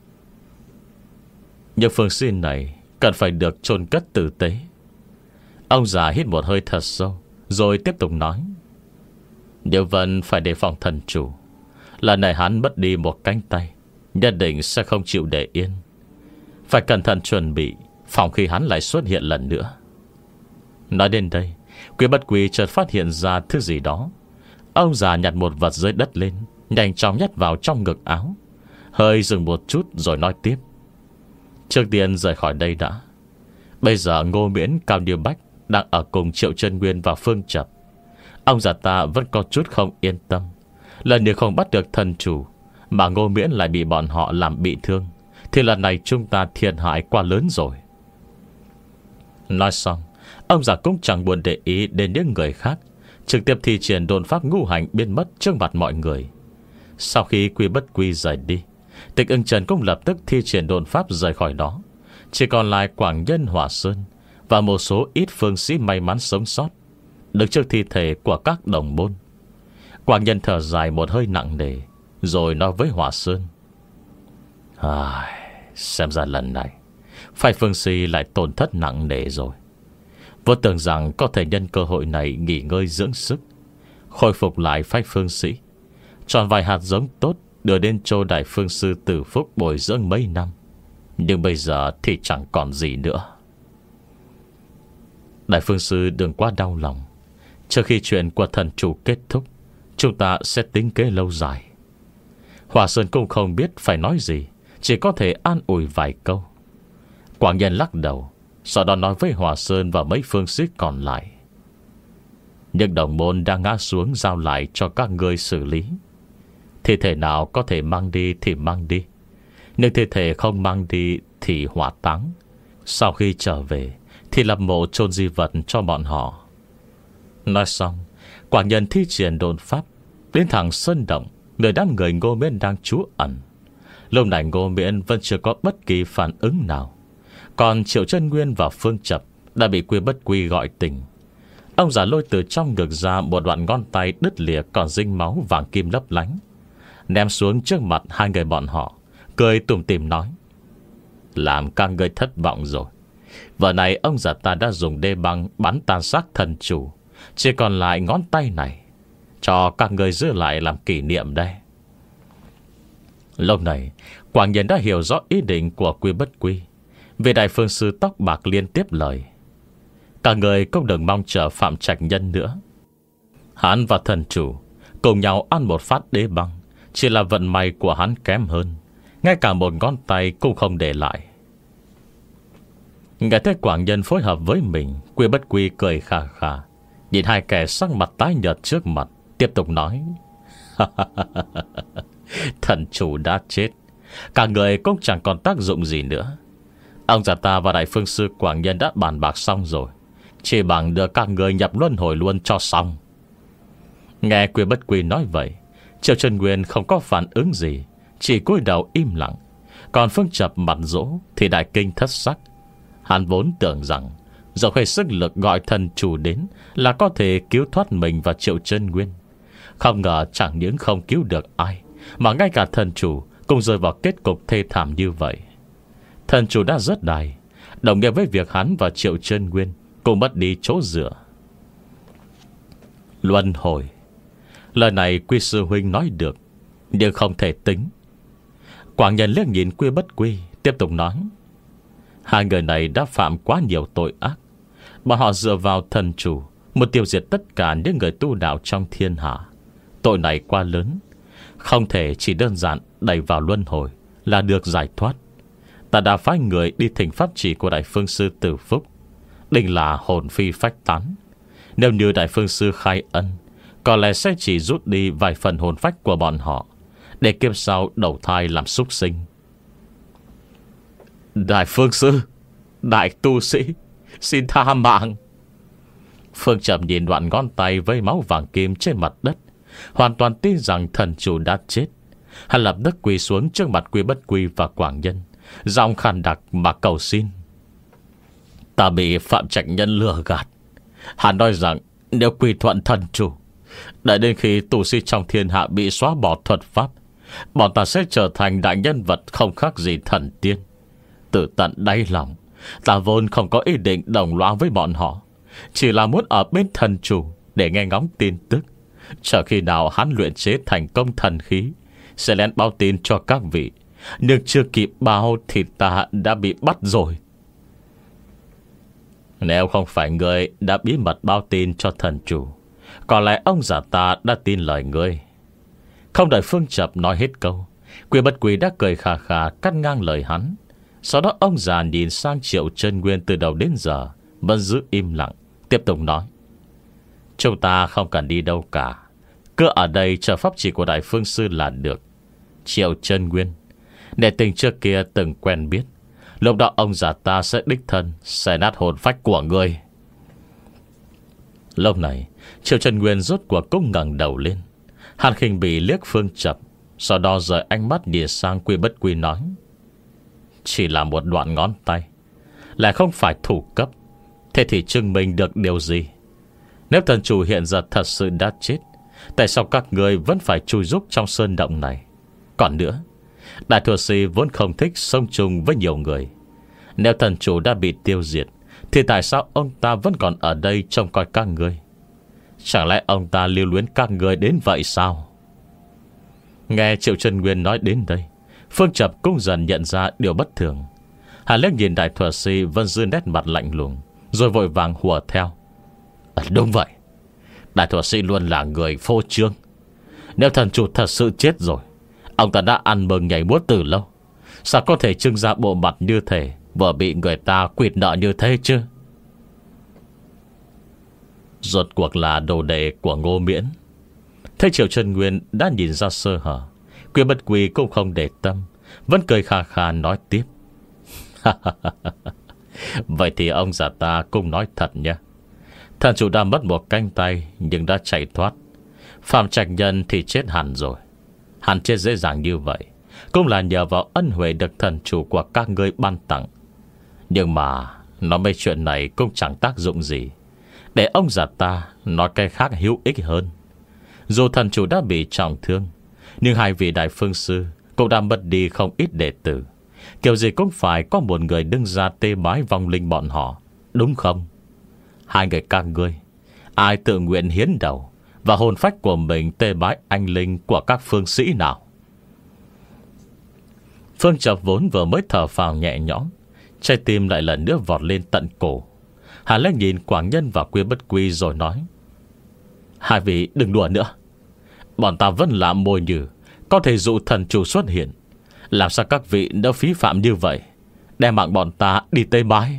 Những phương sĩ này cần phải được chôn cất tử tế. Ông già hít một hơi thật sâu, rồi tiếp tục nói: Điều Vân phải đề phòng thần chủ. Lần này hắn mất đi một cánh tay, nhất định sẽ không chịu để yên. Phải cẩn thận chuẩn bị phòng khi hắn lại xuất hiện lần nữa. Nói đến đây, Quy Bất Quy chợt phát hiện ra thứ gì đó. Ông già nhặt một vật dưới đất lên, nhanh chóng nhét vào trong ngực áo, hơi dừng một chút rồi nói tiếp: Trước tiên rời khỏi đây đã. Bây giờ Ngô Miễn, Cao Điêu Bách đang ở cùng Triệu Chân Nguyên và Phương Chập. Ông già ta vẫn có chút không yên tâm. Lần nếu không bắt được thần chủ, mà Ngô Miễn lại bị bọn họ làm bị thương, thì lần này chúng ta thiệt hại quá lớn rồi. Nói xong, ông già cũng chẳng buồn để ý đến những người khác, trực tiếp thi triển độn pháp ngũ hành biến mất trước mặt mọi người. Sau khi Quy Bất Quy rời đi, Tịch Ưng Chân cũng lập tức thi triển độn pháp rời khỏi đó. Chỉ còn lại Quảng Nhân, Hòa Sơn và một số ít phương sĩ may mắn sống sót, đứng trước thi thể của các đồng môn. Quảng Nhân thở dài một hơi nặng nề, rồi nói với Hòa Sơn: à, xem ra lần này phái phương sĩ lại tổn thất nặng nề rồi. Vô tưởng rằng có thể nhân cơ hội này nghỉ ngơi dưỡng sức, khôi phục lại phái phương sĩ, chọn vài hạt giống tốt đưa đến châu đại phương sư Tử Phúc bồi dưỡng mấy năm. Nhưng bây giờ thì chẳng còn gì nữa. Đại phương sư đừng quá đau lòng. Trước khi chuyện của thần chủ kết thúc, chúng ta sẽ tính kế lâu dài. Hòa Sơn cũng không biết phải nói gì, chỉ có thể an ủi vài câu. Quảng Nhân lắc đầu, sau đó nói với Hòa Sơn và mấy phương sĩ còn lại: những đồng môn đang ngã xuống giao lại cho các ngươi xử lý. Thi thể nào có thể mang đi thì mang đi, nhưng thi thể không mang đi thì hỏa táng. Sau khi trở về thì lập mộ chôn di vật cho bọn họ. Nói xong, Quảng Nhân thi triển độn pháp đến thẳng sơn động nơi đám người Ngô Miễn đang trú ẩn. Lúc này Ngô Miễn vẫn chưa có bất kỳ phản ứng nào, còn Triệu Chân Nguyên và Phương Chập đã bị Quy Bất Quy gọi tỉnh. Ông già lôi từ trong ngực ra một đoạn ngón tay đứt lìa còn dính máu vàng kim lấp lánh, ném xuống trước mặt hai người bọn họ, cười tủm tỉm nói: làm các ngươi thất vọng rồi. Vừa này ông già ta đã dùng đê băng bắn tan xác thần chủ, chỉ còn lại ngón tay này, cho các người giữ lại làm kỷ niệm đây. Lúc này Quảng Nhân đã hiểu rõ ý định của Quy Bất Quy. Vì đại phương sư tóc bạc liên tiếp lời: Cả người cũng đừng mong chờ Phạm Trạch Nhân nữa. Hắn và thần chủ cùng nhau ăn một phát đế băng, chỉ là vận may của hắn kém hơn, ngay cả một ngón tay cũng không để lại. Nghe thấy Quảng Nhân phối hợp với mình, Quy Bất Quy cười khà khà, nhìn hai kẻ sắc mặt tái nhợt trước mặt, tiếp tục nói: Thần chủ đã chết, cả người cũng chẳng còn tác dụng gì nữa. Ông già ta và đại phương sư Quảng Nhân đã bàn bạc xong rồi, chỉ bằng đưa các người nhập luân hồi luôn cho xong. Nghe Quy Bất Quy nói vậy, Triệu Chân Nguyên không có phản ứng gì, chỉ cúi đầu im lặng. Còn Phương Chập mặt dỗ thì đại kinh thất sắc. Hắn vốn tưởng rằng dẫu hết sức lực gọi thần chủ đến là có thể cứu thoát mình và Triệu Chân Nguyên. Không ngờ chẳng những không cứu được ai, mà ngay cả thần chủ cũng rơi vào kết cục thê thảm như vậy. Thần chủ đã rất đài, đồng nghĩa với việc hắn và Triệu Chân Nguyên cũng mất đi chỗ dựa. Luân hồi, lời này Quy sư huynh nói được, nhưng không thể tính. Quảng Nhân liếc nhìn Quy Bất Quy, tiếp tục nói: Hai người này đã phạm quá nhiều tội ác, mà họ dựa vào thần chủ muốn tiêu diệt tất cả những người tu đạo trong thiên hạ. Tội này quá lớn, không thể chỉ đơn giản đẩy vào luân hồi là được giải thoát. Ta đã phái người đi thỉnh pháp chỉ của đại phương sư Tử Phúc, định là hồn phi phách tán. Nếu như đại phương sư khai ân, có lẽ sẽ chỉ rút đi vài phần hồn phách của bọn họ, để kiếp sau đầu thai làm súc sinh. Đại phương sư, đại tu sĩ, xin tha mạng. Phương Trầm nhìn đoạn ngón tay với máu vàng kim trên mặt đất, hoàn toàn tin rằng thần chủ đã chết. Hắn lập tức quỳ xuống trước mặt Quy Bất Quy và Quảng Nhân, giọng khàn đặc mà cầu xin: Ta bị Phạm Trạch Nhân lừa gạt. Hắn nói rằng nếu quy thuận thần chủ, đợi đến khi tu sĩ trong thiên hạ bị xóa bỏ thuật pháp, bọn ta sẽ trở thành đại nhân vật không khác gì thần tiên. Từ tận đáy lòng, ta vốn không có ý định đồng loa với bọn họ, chỉ là muốn ở bên thần chủ để nghe ngóng tin tức. Chờ khi nào hắn luyện chế thành công thần khí, sẽ lén báo tin cho các vị. Nhưng chưa kịp báo thì ta đã bị bắt rồi. Nếu không phải người đã bí mật báo tin cho thần chủ, có lẽ ông già ta đã tin lời ngươi. Không đợi Phương Chập nói hết câu, Quy Bất Quy đã cười khà khà cắt ngang lời hắn. Sau đó ông già nhìn sang Triệu Chân Nguyên từ đầu đến giờ vẫn giữ im lặng, tiếp tục nói: Chúng ta không cần đi đâu cả, cứ ở đây chờ pháp chỉ của đại phương sư là được. Triệu Chân Nguyên, để tình trước kia từng quen biết, lúc đó ông già ta sẽ đích thân xé nát hồn phách của ngươi. Lúc này Triệu Chân Nguyên rốt cuộc cũng ngẩng đầu lên. Hàn khinh bị liếc Phương Chập, sau đó rời ánh mắt nhìn sang Quy Bất Quy nói: Chỉ là một đoạn ngón tay, lại không phải thủ cấp, thế thì chứng minh được điều gì? Nếu thần chủ hiện giờ thật sự đã chết, tại sao các người vẫn phải chui rúc trong sơn động này? Còn nữa, đại thừa sĩ vốn không thích sống chung với nhiều người. Nếu thần chủ đã bị tiêu diệt, thì tại sao ông ta vẫn còn ở đây trông coi các người? Chẳng lẽ ông ta lưu luyến các người đến vậy sao? Nghe Triệu Chân Nguyên nói đến đây, Phương Chập cũng dần nhận ra điều bất thường. Hà liếc nhìn đại thừa sĩ vẫn giữ nét mặt lạnh lùng, rồi vội vàng hùa theo: à, Đúng vậy, đại thừa sĩ luôn là người phô trương. Nếu thần chủ thật sự chết rồi, ông ta đã ăn mừng nhảy múa từ lâu, sao có thể trưng ra bộ mặt như thế, vừa bị người ta quỵt nợ như thế chứ? Rốt cuộc là đồ đệ của Ngô Miễn. Thấy Triệu Chân Nguyên đã nhìn ra sơ hở, Quy Bất Quy cũng không để tâm, vẫn cười khà khà nói tiếp: Vậy thì ông già ta cũng nói thật nhé. Thần chủ đã mất một cánh tay, nhưng đã chạy thoát. Phạm Trạch Nhân thì chết hẳn rồi. Hắn chết dễ dàng như vậy cũng là nhờ vào ân huệ được thần chủ của các ngươi ban tặng. Nhưng mà nói mấy chuyện này cũng chẳng tác dụng gì. Để ông già ta nói cái khác hữu ích hơn. Dù thần chủ đã bị trọng thương, nhưng hai vị đại phương sư cũng đã mất đi không ít đệ tử. kiểu gì cũng phải có một người đứng ra tế bái vong linh bọn họ, đúng không? Hai người các ngươi, ai tự nguyện hiến đầu và hồn phách của mình tế bái anh linh của các phương sĩ nào? Phương Chập vốn vừa mới thở phào nhẹ nhõm, trái tim lại lần nữa vọt lên tận cổ. Hà Lê nhìn Quảng Nhân và Quy Bất Quy rồi nói: hai vị đừng đùa nữa. Bọn ta vẫn là mồi nhử, có thể dụ thần chủ xuất hiện. Làm sao các vị đã phí phạm như vậy, đem mạng bọn ta đi tế bái?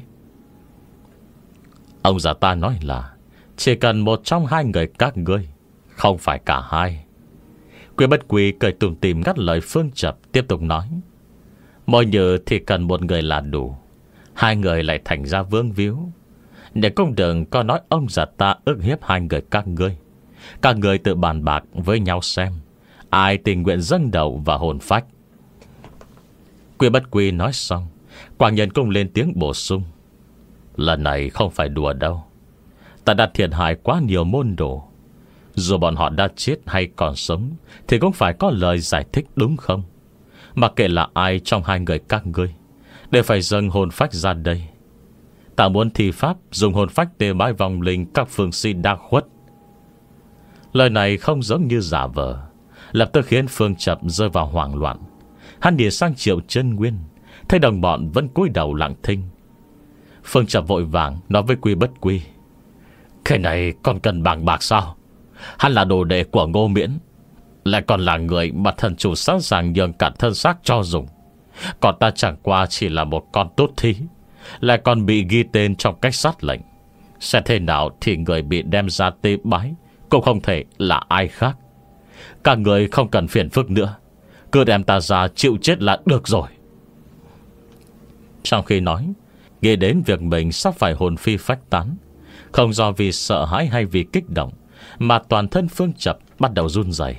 Ông già ta nói là chỉ cần một trong hai người các ngươi, không phải cả hai. Quy Bất Quy cười tủm tỉm ngắt lời Phương Chập, tiếp tục nói: mồi nhử thì cần một người là đủ, hai người lại thành ra vương víu. Để cũng đừng có nói ông già ta ức hiếp hai người các ngươi. Các người tự bàn bạc với nhau xem ai tình nguyện dâng đầu và hồn phách. Quy Bất Quy nói xong, Quảng Nhân cũng lên tiếng bổ sung: lần này không phải đùa đâu. Ta đã thiệt hại quá nhiều môn đồ. Dù bọn họ đã chết hay còn sống thì cũng phải có lời giải thích, đúng không? Mặc kệ là ai trong hai người các ngươi đều phải dâng hồn phách ra đây. Ta muốn thi pháp dùng hồn phách tế bái vong linh các phương sĩ đã khuất. Lời này không giống như giả vờ, lập tức khiến Phương Chập rơi vào hoảng loạn. Hắn nhìn sang Triệu Chân Nguyên, thấy đồng bọn vẫn cúi đầu lặng thinh. Phương Chập vội vàng nói với Quy Bất Quy: cái này còn cần bàng bạc sao? Hắn là đồ đệ của Ngô Miễn, lại còn là người mà thần chủ sẵn sàng nhường cả thân xác cho dùng. Còn ta chẳng qua chỉ là một con tốt thí, lại còn bị ghi tên trong cách sát lệnh. Sẽ thế nào thì người bị đem ra tế bái cũng không thể là ai khác. Các người không cần phiền phức nữa, cứ đem ta ra chịu chết là được rồi. Trong khi nói, nghĩ đến việc mình sắp phải hồn phi phách tán, không do vì sợ hãi hay vì kích động, mà toàn thân Phương Chập bắt đầu run rẩy.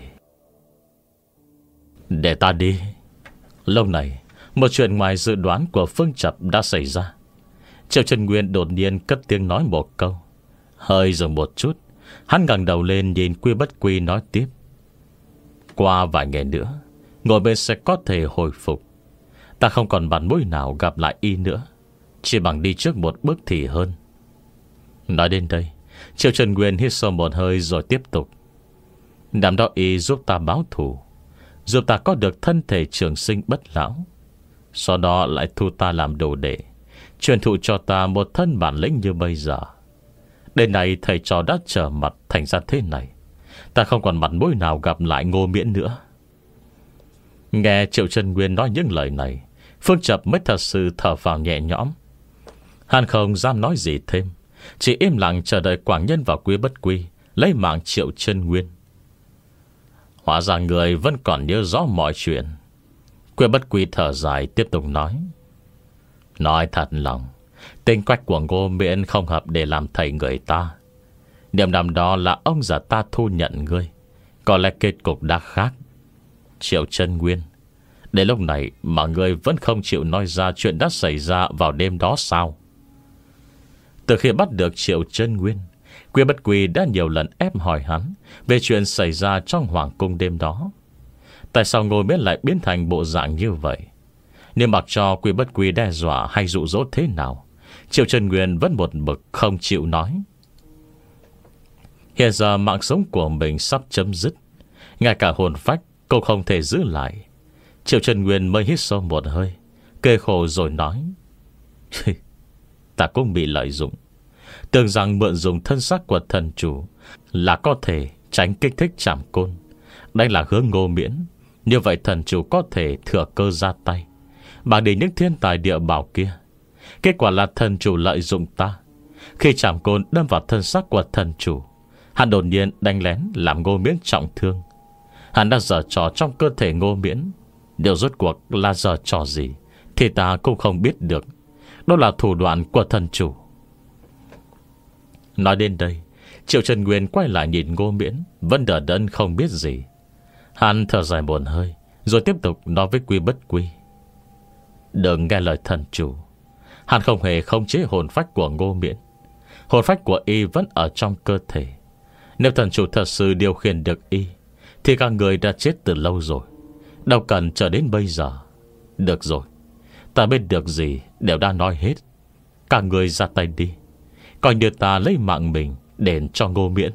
Để ta đi. Lâu này, một chuyện ngoài dự đoán của Phương Chập đã xảy ra. Triệu Chân Nguyên đột nhiên cất tiếng nói một câu. Hơi dừng một chút, hắn ngẩng đầu lên nhìn Quy Bất Quy nói tiếp: qua vài ngày nữa, ngồi bên sẽ có thể hồi phục. Ta không còn mặt mũi nào gặp lại y nữa, chỉ bằng đi trước một bước thì hơn. Nói đến đây, Triệu Chân Nguyên hít sâu một hơi rồi tiếp tục: năm đó y giúp ta báo thù, giúp ta có được thân thể trường sinh bất lão. Sau đó lại thu ta làm đồ đệ, truyền thụ cho ta một thân bản lĩnh như bây giờ. Đến nay thầy trò đã trở mặt thành ra thế này, ta không còn mặt mũi nào gặp lại Ngô Miễn nữa. Nghe Triệu Chân Nguyên nói những lời này, Phương Chập mới thật sự thở phào nhẹ nhõm. Hắn không dám nói gì thêm, chỉ im lặng chờ đợi Quảng Nhân và Quy Bất Quy lấy mạng Triệu Chân Nguyên. Hóa ra người vẫn còn nhớ rõ mọi chuyện. Quy Bất Quy thở dài tiếp tục nói: nói thật lòng, tính cách của Ngô Miễn không hợp để làm thầy người ta. Niệm năm đó là ông già ta thu nhận ngươi, có lẽ kết cục đã khác. Triệu Chân Nguyên, đến lúc này mà ngươi vẫn không chịu nói ra chuyện đã xảy ra vào đêm đó sao? Từ khi bắt được Triệu Chân Nguyên, Quy Bất Quy đã nhiều lần ép hỏi hắn về chuyện xảy ra trong hoàng cung đêm đó. Tại sao Ngô Miễn lại biến thành bộ dạng như vậy? Nhưng mặc cho Quy Bất Quy đe dọa hay dụ dỗ thế nào, Triệu Chân Nguyên vẫn một mực không chịu nói. Hiện giờ mạng sống của mình sắp chấm dứt, ngay cả hồn phách cô không thể giữ lại. Triệu Chân Nguyên mới hít sâu một hơi, kê khổ rồi nói: ta cũng bị lợi dụng, tưởng rằng mượn dùng thân xác của thần chủ là có thể tránh kích thích Trảm Côn, đây là hướng Ngô Miễn. Như vậy thần chủ có thể thừa cơ ra tay, bằng đi những thiên tài địa bảo kia. Kết quả là thần chủ lợi dụng ta. Khi Trảm Côn đâm vào thân xác của thần chủ, hắn đột nhiên đánh lén làm Ngô Miễn trọng thương. Hắn đã giở trò trong cơ thể Ngô Miễn. Điều rốt cuộc là giở trò gì thì ta cũng không biết được. Đó là thủ đoạn của thần chủ. Nói đến đây, Triệu Chân Nguyên quay lại nhìn Ngô Miễn, vẫn đờ đẫn không biết gì. Hắn thở dài một hơi, rồi tiếp tục nói với Quy Bất Quy: đừng nghe lời thần chủ. Hắn không hề khống chế hồn phách của Ngô Miễn. Hồn phách của y vẫn ở trong cơ thể. Nếu thần chủ thật sự điều khiển được y, thì các người đã chết từ lâu rồi, đâu cần chờ đến bây giờ. Được rồi, Ta biết được gì đều đã nói hết. Các người ra tay đi, coi như ta lấy mạng mình đền cho Ngô Miễn.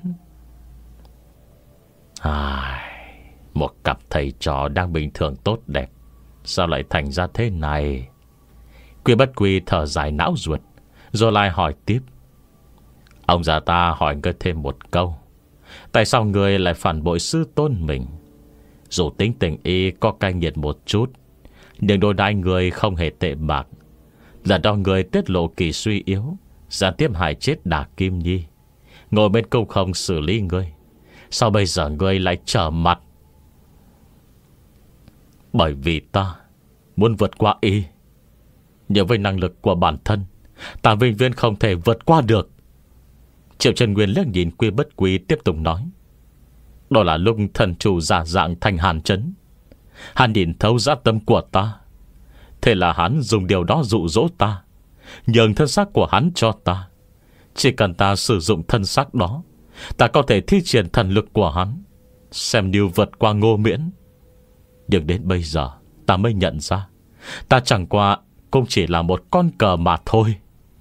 Ai, một cặp thầy trò đang bình thường tốt đẹp, sao lại thành ra thế này? Quy Bất Quy thở dài não ruột, rồi lại hỏi tiếp. Ông già ta hỏi ngươi thêm một câu. Tại sao ngươi lại phản bội sư tôn mình? Dù tính tình y có cay nghiệt một chút, nhưng đối đãi người không hề tệ bạc. Là do người tiết lộ kỳ suy yếu, gián tiếp hại chết Đả Kim Nhi, ngồi bên công không xử lý ngươi. Sao bây giờ ngươi lại trở mặt? Bởi vì ta muốn vượt qua y, nhưng với năng lực của bản thân, ta vĩnh viễn không thể vượt qua được. Triệu Chân Nguyên liếc nhìn Quy Bất Quy, tiếp tục nói. Đó là lúc thần chủ giả dạng thành Hàn Trấn. Hắn nhìn thấu dã tâm của ta, thế là hắn dùng điều đó dụ dỗ ta, nhường thân xác của hắn cho ta. Chỉ cần ta sử dụng thân xác đó, ta có thể thi triển thần lực của hắn, xem như vượt qua Ngô Miễn. Nhưng đến bây giờ ta mới nhận ra, ta chẳng qua cũng chỉ là một con cờ mà thôi.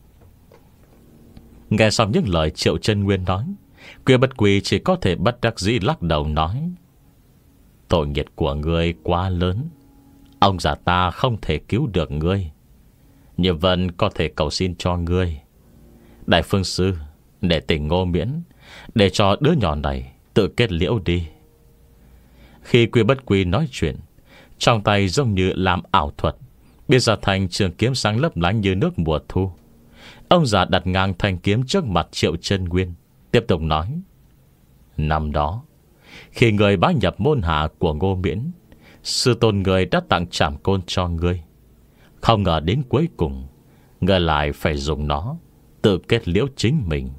Nghe xong những lời Triệu Chân Nguyên nói, Quy Bất Quy chỉ có thể bất đắc dĩ lắc đầu nói. Tội nghiệp của ngươi quá lớn, ông già ta không thể cứu được ngươi. Như Vân có thể cầu xin cho ngươi, Đại Phương Sư, để tỉnh Ngô Miễn, để cho đứa nhỏ này tự kết liễu đi. Khi Quy Bất Quy nói chuyện, trong tay giống như làm ảo thuật, biến ra thành trường kiếm sáng lấp lánh như nước mùa thu. Ông già đặt ngang thanh kiếm trước mặt Triệu Chân Nguyên, tiếp tục nói. Năm đó, khi người bá nhập môn hạ của Ngô Miễn, sư tôn người đã tặng trảm côn cho ngươi. Không ngờ đến cuối cùng, ngươi lại phải dùng nó tự kết liễu chính mình.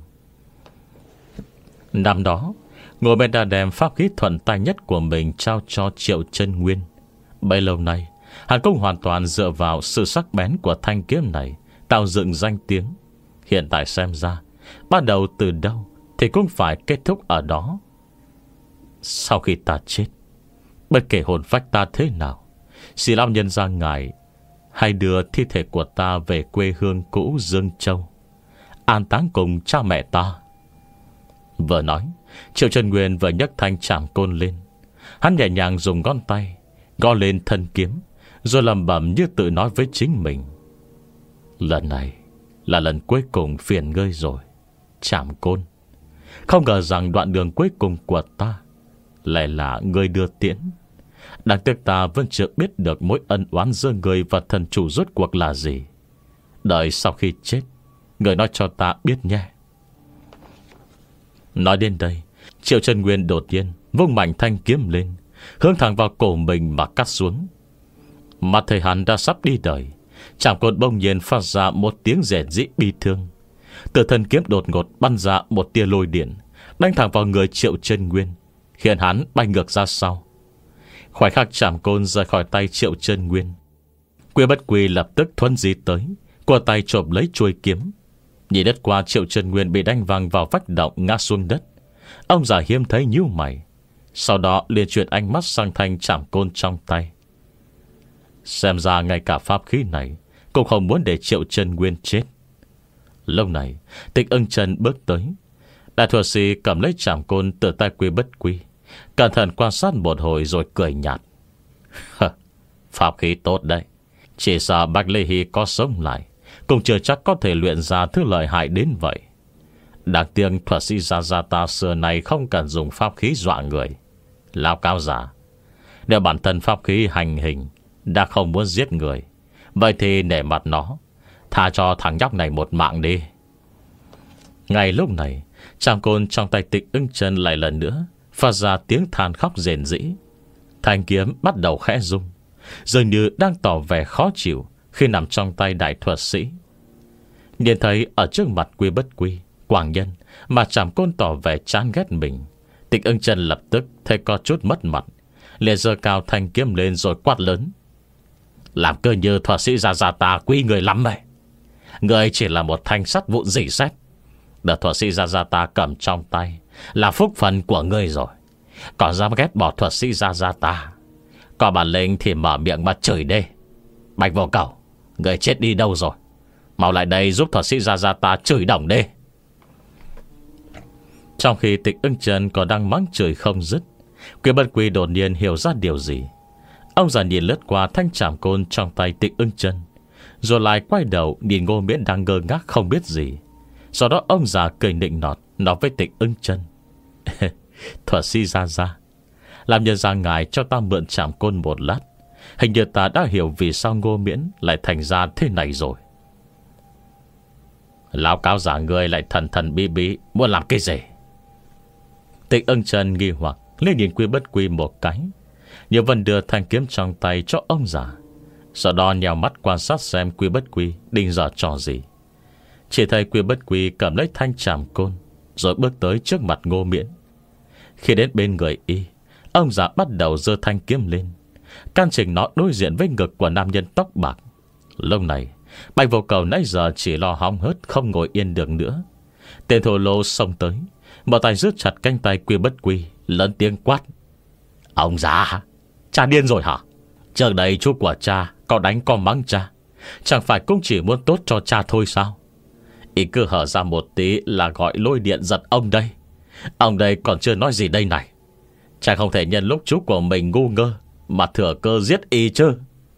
Năm đó, Ngô Miễn đã đem pháp khí thuận tay nhất của mình trao cho Triệu Chân Nguyên. Bấy lâu nay, hắn cũng hoàn toàn dựa vào sự sắc bén của thanh kiếm này tạo dựng danh tiếng. Hiện tại xem ra, bắt đầu từ đâu thì cũng phải kết thúc ở đó. Sau khi ta chết, bất kể hồn phách ta thế nào, xin lão nhân gia ngài hãy đưa thi thể của ta về quê hương cũ Dương Châu, an táng cùng cha mẹ ta. Vừa nói, Triệu Chân Nguyên vừa nhấc thanh trảm côn lên. Hắn nhẹ nhàng dùng ngón tay gõ lên thân kiếm, rồi lẩm bẩm như tự nói với chính mình. Lần này là lần cuối cùng phiền ngươi rồi, Trảm Côn. Không ngờ rằng đoạn đường cuối cùng của ta lại là ngươi đưa tiễn. Đáng tiếc ta vẫn chưa biết được mối ân oán giữa ngươi và thần chủ rốt cuộc là gì. Đợi sau khi chết, ngươi nói cho ta biết nhé. Nói đến đây, Triệu Chân Nguyên đột nhiên vung mạnh thanh kiếm lên, hướng thẳng vào cổ mình mà cắt xuống. Mặt thầy hắn đã sắp đi đời, trảm côn bỗng nhiên phát ra một tiếng rền rĩ bi thương. Từ thân kiếm đột ngột bắn ra một tia lôi điện, đánh thẳng vào người Triệu Chân Nguyên, khiến hắn bay ngược ra sau. Khoảnh khắc trảm côn rời khỏi tay Triệu Chân Nguyên, Quy Bất Quy lập tức thuấn di tới, qua tay chộp lấy chuôi kiếm. Nhìn đất qua Triệu Chân Nguyên bị đánh văng vào vách động ngã xuống đất, ông già hiếm thấy nhíu mày, sau đó liền chuyển ánh mắt sang thanh trảm côn trong tay. Xem ra ngay cả pháp khí này cũng không muốn để Triệu Chân Nguyên chết. Lâu này, Tịch Ưng Chân bước tới. Đại thuật sĩ cầm lấy trảm côn từ tay Quy Bất Quy, cẩn thận quan sát một hồi rồi cười nhạt. Pháp khí tốt đấy, chỉ sợ Bạch Lê Hy có sống lại cũng chưa chắc có thể luyện ra thứ lợi hại đến vậy. Đáng tiếc thuật sĩ Gia Gia ta xưa này không cần dùng pháp khí dọa người. Lão cao giả, nếu bản thân pháp khí hành hình đã không muốn giết người, vậy thì nể mặt nó, tha cho thằng nhóc này một mạng đi. Ngay lúc này, trảm côn trong tay Tịch Ưng Chân lại lần nữa phát ra tiếng than khóc rền rĩ. Thanh kiếm bắt đầu khẽ rung, dường như đang tỏ vẻ khó chịu khi nằm trong tay đại thuật sĩ. Nhìn thấy ở trước mặt Quy Bất Quy, Quảng Nhân mà trảm côn tỏ vẻ chán ghét mình, Tịch Ưng Chân lập tức thấy có chút mất mặt, liền giơ cao thanh kiếm lên rồi quát lớn. Làm cơ như thuật sĩ Gia Gia ta quý người lắm vậy. Người chỉ là một thanh sắt vụn rỉ sét, được thuật sĩ Gia Gia ta cầm trong tay là phúc phần của ngươi rồi, còn dám ghét bỏ thuật sĩ Gia Gia ta. Có bản lĩnh thì mở miệng mà chửi đi. Bạch Vô Cầu, Người chết đi đâu rồi? Mau lại đây giúp thuật sĩ Gia Gia ta chửi đồng đi. Trong khi Tịch Ưng Chân còn đang mắng chửi không dứt, Quy Bất Quy đột nhiên hiểu ra điều gì. Ông già nhìn lướt qua thanh trảm côn trong tay Tịch Ưng Chân, rồi lại quay đầu nhìn Ngô Miễn đang ngơ ngác không biết gì. Sau đó ông già cười nịnh nọt nói với Tịch Ưng Chân: Thuật sĩ Gia Gia, làm nhân ra ngài cho ta mượn trảm côn một lát. Hình như ta đã hiểu vì sao Ngô Miễn lại thành ra thế này rồi. Lão cáo giả người lại thần thần bí bí muốn làm cái gì? Tịch Ưng Chân nghi hoặc liếc nhìn Quy Bất Quy một cái, Nhớ Vân đưa thanh kiếm trong tay cho ông già, sau đó nhào mắt quan sát xem Quy Bất Quy định giở trò gì. Chỉ thấy Quy Bất Quy cầm lấy thanh trảm côn, rồi bước tới trước mặt Ngô Miễn. Khi đến bên người y, ông già bắt đầu giơ thanh kiếm lên, can chỉnh nó đối diện với ngực của nam nhân tóc bạc. Lúc này Bạch Vô Cầu nãy giờ chỉ lo hóng hớt, không ngồi yên được nữa. Tên thổ lô xông tới, một tay rút chặt cánh tay Quy Bất Quy, lớn tiếng quát: Ông già, cha điên rồi hả? Trước đây chú của cha có đánh có mắng cha, chẳng phải cũng chỉ muốn tốt cho cha thôi sao? Ý cứ hở ra một tí là gọi lôi điện giật ông đây. Ông đây còn chưa nói gì đây này. Cha không thể nhân lúc chú của mình ngu ngơ mà thừa cơ giết y chứ.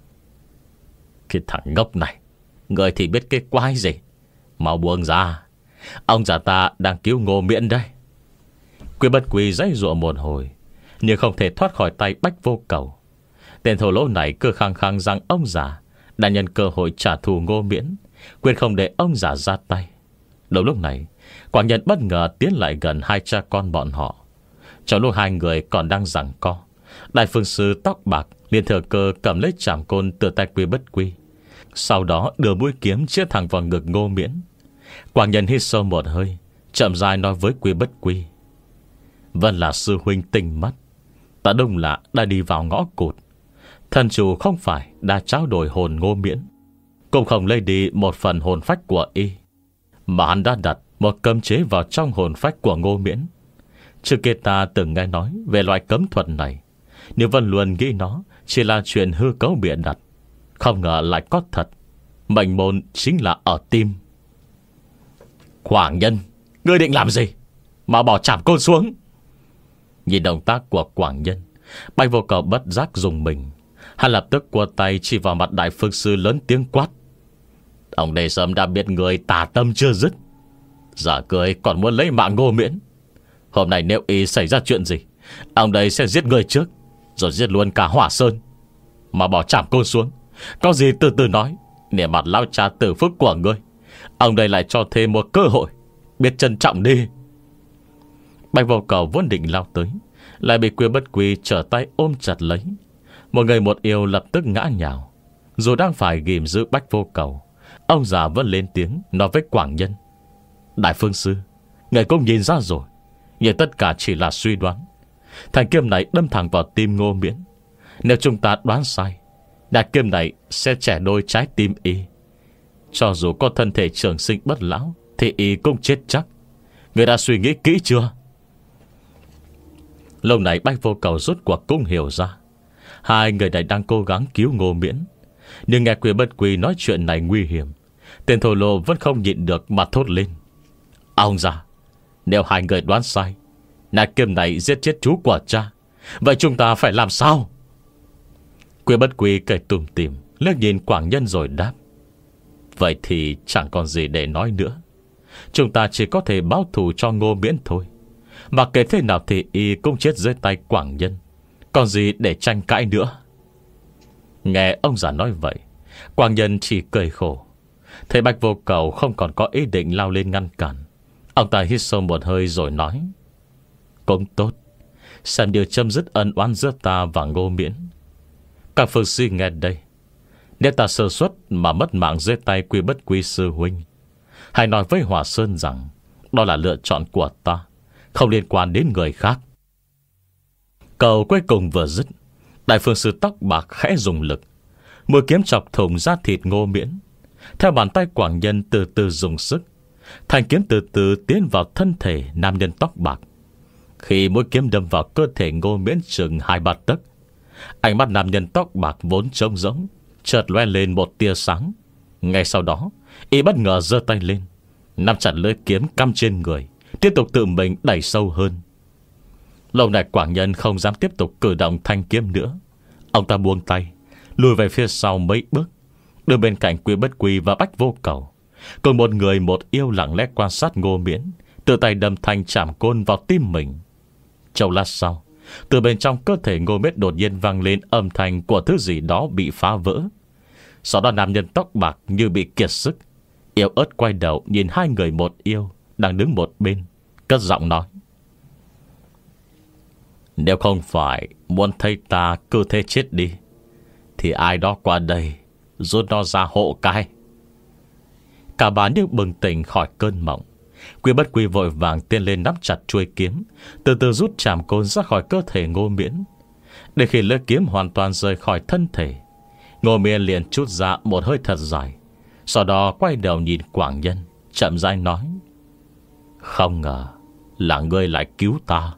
Cái thằng ngốc này, người thì biết cái quái gì. Mau buông ra, ông già ta đang cứu Ngô Miễn đây. Quy Bất Quy giãy giụa một hồi, nhưng không thể thoát khỏi tay Bách Vô Cầu. Tên thổ lỗ này cứ khăng khăng rằng ông già đã nhân cơ hội trả thù Ngô Miễn, quyết không để ông già ra tay. Đúng lúc này, Quảng Nhân bất ngờ tiến lại gần hai cha con bọn họ. Trong lúc hai người còn đang giằng co, Đại Phương Sư tóc bạc liền thừa cơ cầm lấy trảm côn từ tay Quy Bất Quy, sau đó đưa mũi kiếm chĩa thẳng vào ngực Ngô Miễn. Quảng Nhân hít sâu một hơi, chậm rãi nói với Quy Bất Quy: Vân là sư huynh tinh mắt, ta đúng là đã đi vào ngõ cụt. Thần chủ không phải đã trao đổi hồn Ngô Miễn, cũng không lấy đi một phần hồn phách của y, mà hắn đã đặt một cấm chế vào trong hồn phách của Ngô Miễn. Trước kia ta từng nghe nói về loại cấm thuật này, nhưng Vân luôn nghĩ nó chỉ là chuyện hư cấu bịa đặt, không ngờ lại có thật. Mệnh môn chính là ở tim. Quảng Nhân, ngươi định làm gì mà bỏ trảm côn xuống? Nhìn động tác của Quảng Nhân, Bạch Vô Cầu bất giác dùng mình. Hắn lập tức quơ tay chỉ vào mặt Đại Phương Sư, lớn tiếng quát: Ông đây sớm đã biết người tà tâm chưa dứt, giờ cười còn muốn lấy mạng Ngô Miễn. Hôm nay nếu y xảy ra chuyện gì, ông đây sẽ giết người trước, rồi giết luôn cả Hỏa Sơn. Mà bỏ trảm côn xuống, có gì từ từ nói. Nể mặt lão cha tử phúc của ngươi, ông đây lại cho thêm một cơ hội, biết trân trọng đi. Bạch Vô Cầu vốn định lao tới, lại bị Quy Bất Quy trở tay ôm chặt lấy. Một người một yêu lập tức ngã nhào. Dù đang phải ghìm giữ Bạch Vô Cầu, ông già vẫn lên tiếng nói với Quảng Nhân: Đại Phương Sư, ngài cũng nhìn ra rồi, nhưng tất cả chỉ là suy đoán. Thanh kiếm này đâm thẳng vào tim Ngô Miễn. Nếu chúng ta đoán sai, đại kiếm này sẽ chẻ đôi trái tim y. Cho dù có thân thể trường sinh bất lão, thì y cũng chết chắc. Người đã suy nghĩ kỹ chưa? Lâu này Bạch Vô Cầu rốt cuộc cũng hiểu ra, hai người này đang cố gắng cứu Ngô Miễn. Nhưng nghe Quy Bất Quy nói chuyện này nguy hiểm, tên thổ lô vẫn không nhịn được mà thốt lên: Ông già, nếu hai người đoán sai, nạt kiếm này giết chết chú của cha, vậy chúng ta phải làm sao? Quy Bất Quy cười tủm tỉm liếc nhìn Quảng Nhân rồi đáp: Vậy thì chẳng còn gì để nói nữa. Chúng ta chỉ có thể báo thù cho Ngô Miễn thôi. Mà kể thế nào thì y cũng chết dưới tay Quảng Nhân, còn gì để tranh cãi nữa. Nghe ông già nói vậy, Quảng Nhân chỉ cười khổ. Thấy Bạch Vô Cầu không còn có ý định lao lên ngăn cản, ông ta hít sâu một hơi rồi nói: Cũng tốt, xem điều chấm dứt ân oán giữa ta và Ngô Miễn. Các phương sư nghe đây, nếu ta sơ suất mà mất mạng dưới tay Quy Bất Quy sư huynh, hãy nói với Hỏa Sơn rằng đó là lựa chọn của ta, không liên quan đến người khác. Câu cuối cùng vừa dứt, Đại Phương Sư tóc bạc khẽ dùng lực, mũi kiếm chọc thủng da thịt Ngô Miễn. Theo bàn tay Quảng Nhân từ từ dùng sức, thanh kiếm từ từ tiến vào thân thể nam nhân tóc bạc. Khi mũi kiếm đâm vào cơ thể Ngô Miễn chừng hai ba tấc, ánh mắt nam nhân tóc bạc vốn trống rỗng chợt loe lên một tia sáng, Ngay sau đó, y bất ngờ giơ tay lên, nắm chặt lưỡi kiếm cắm trên người, tiếp tục tự mình đẩy sâu hơn. Lâu này Quảng Nhân không dám tiếp tục cử động thanh kiếm nữa. Ông ta buông tay, lùi về phía sau mấy bước, đứng bên cạnh Quy Bất Quy và Bách Vô Cầu. Cùng một người một yêu lặng lẽ quan sát Ngô Miễn tự tay đâm thanh chạm côn vào tim mình. Trong lát sau, từ bên trong cơ thể Ngô Miễn đột nhiên vang lên âm thanh của thứ gì đó bị phá vỡ. Sau đó nam nhân tóc bạc như bị kiệt sức, yếu ớt quay đầu nhìn hai người một yêu đang đứng một bên, cất giọng nói: Nếu không phải muốn thấy ta cứ thế chết đi, thì ai đó qua đây rút nó ra hộ cái. Cả ba như bừng tỉnh khỏi cơn mộng. Quy Bất Quy vội vàng tiến lên nắm chặt chuôi kiếm, từ từ rút chàm côn ra khỏi cơ thể Ngô Miễn. Để khi lưỡi kiếm hoàn toàn rời khỏi thân thể, Ngô Miễn liền trút ra một hơi thật dài, sau đó quay đầu nhìn Quảng Nhân, chậm rãi nói: Không ngờ là ngươi lại cứu ta.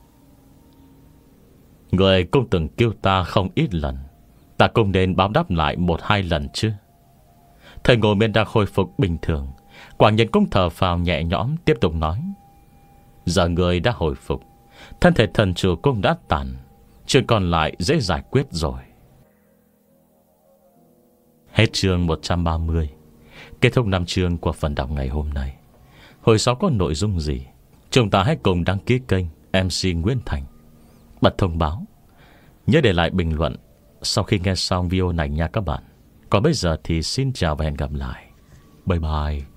Ngươi cũng từng cứu ta không ít lần, ta cũng nên báo đáp lại một hai lần chứ. Thầy Ngô Miễn đã khôi phục bình thường, Quảng Nhân cũng thở phào nhẹ nhõm, tiếp tục nói: Giờ người đã hồi phục, thân thể thần chủ cũng đã tàn, chuyện còn lại dễ giải quyết rồi. Hết chương một trăm ba mươi. Kết thúc năm chương của phần đọc ngày hôm nay. Hồi sau có nội dung gì, chúng ta hãy cùng đăng ký kênh em xê Nguyễn Thành, bật thông báo, nhớ để lại bình luận sau khi nghe xong video này nha các bạn. Còn bây giờ thì xin chào và hẹn gặp lại. Bye bye.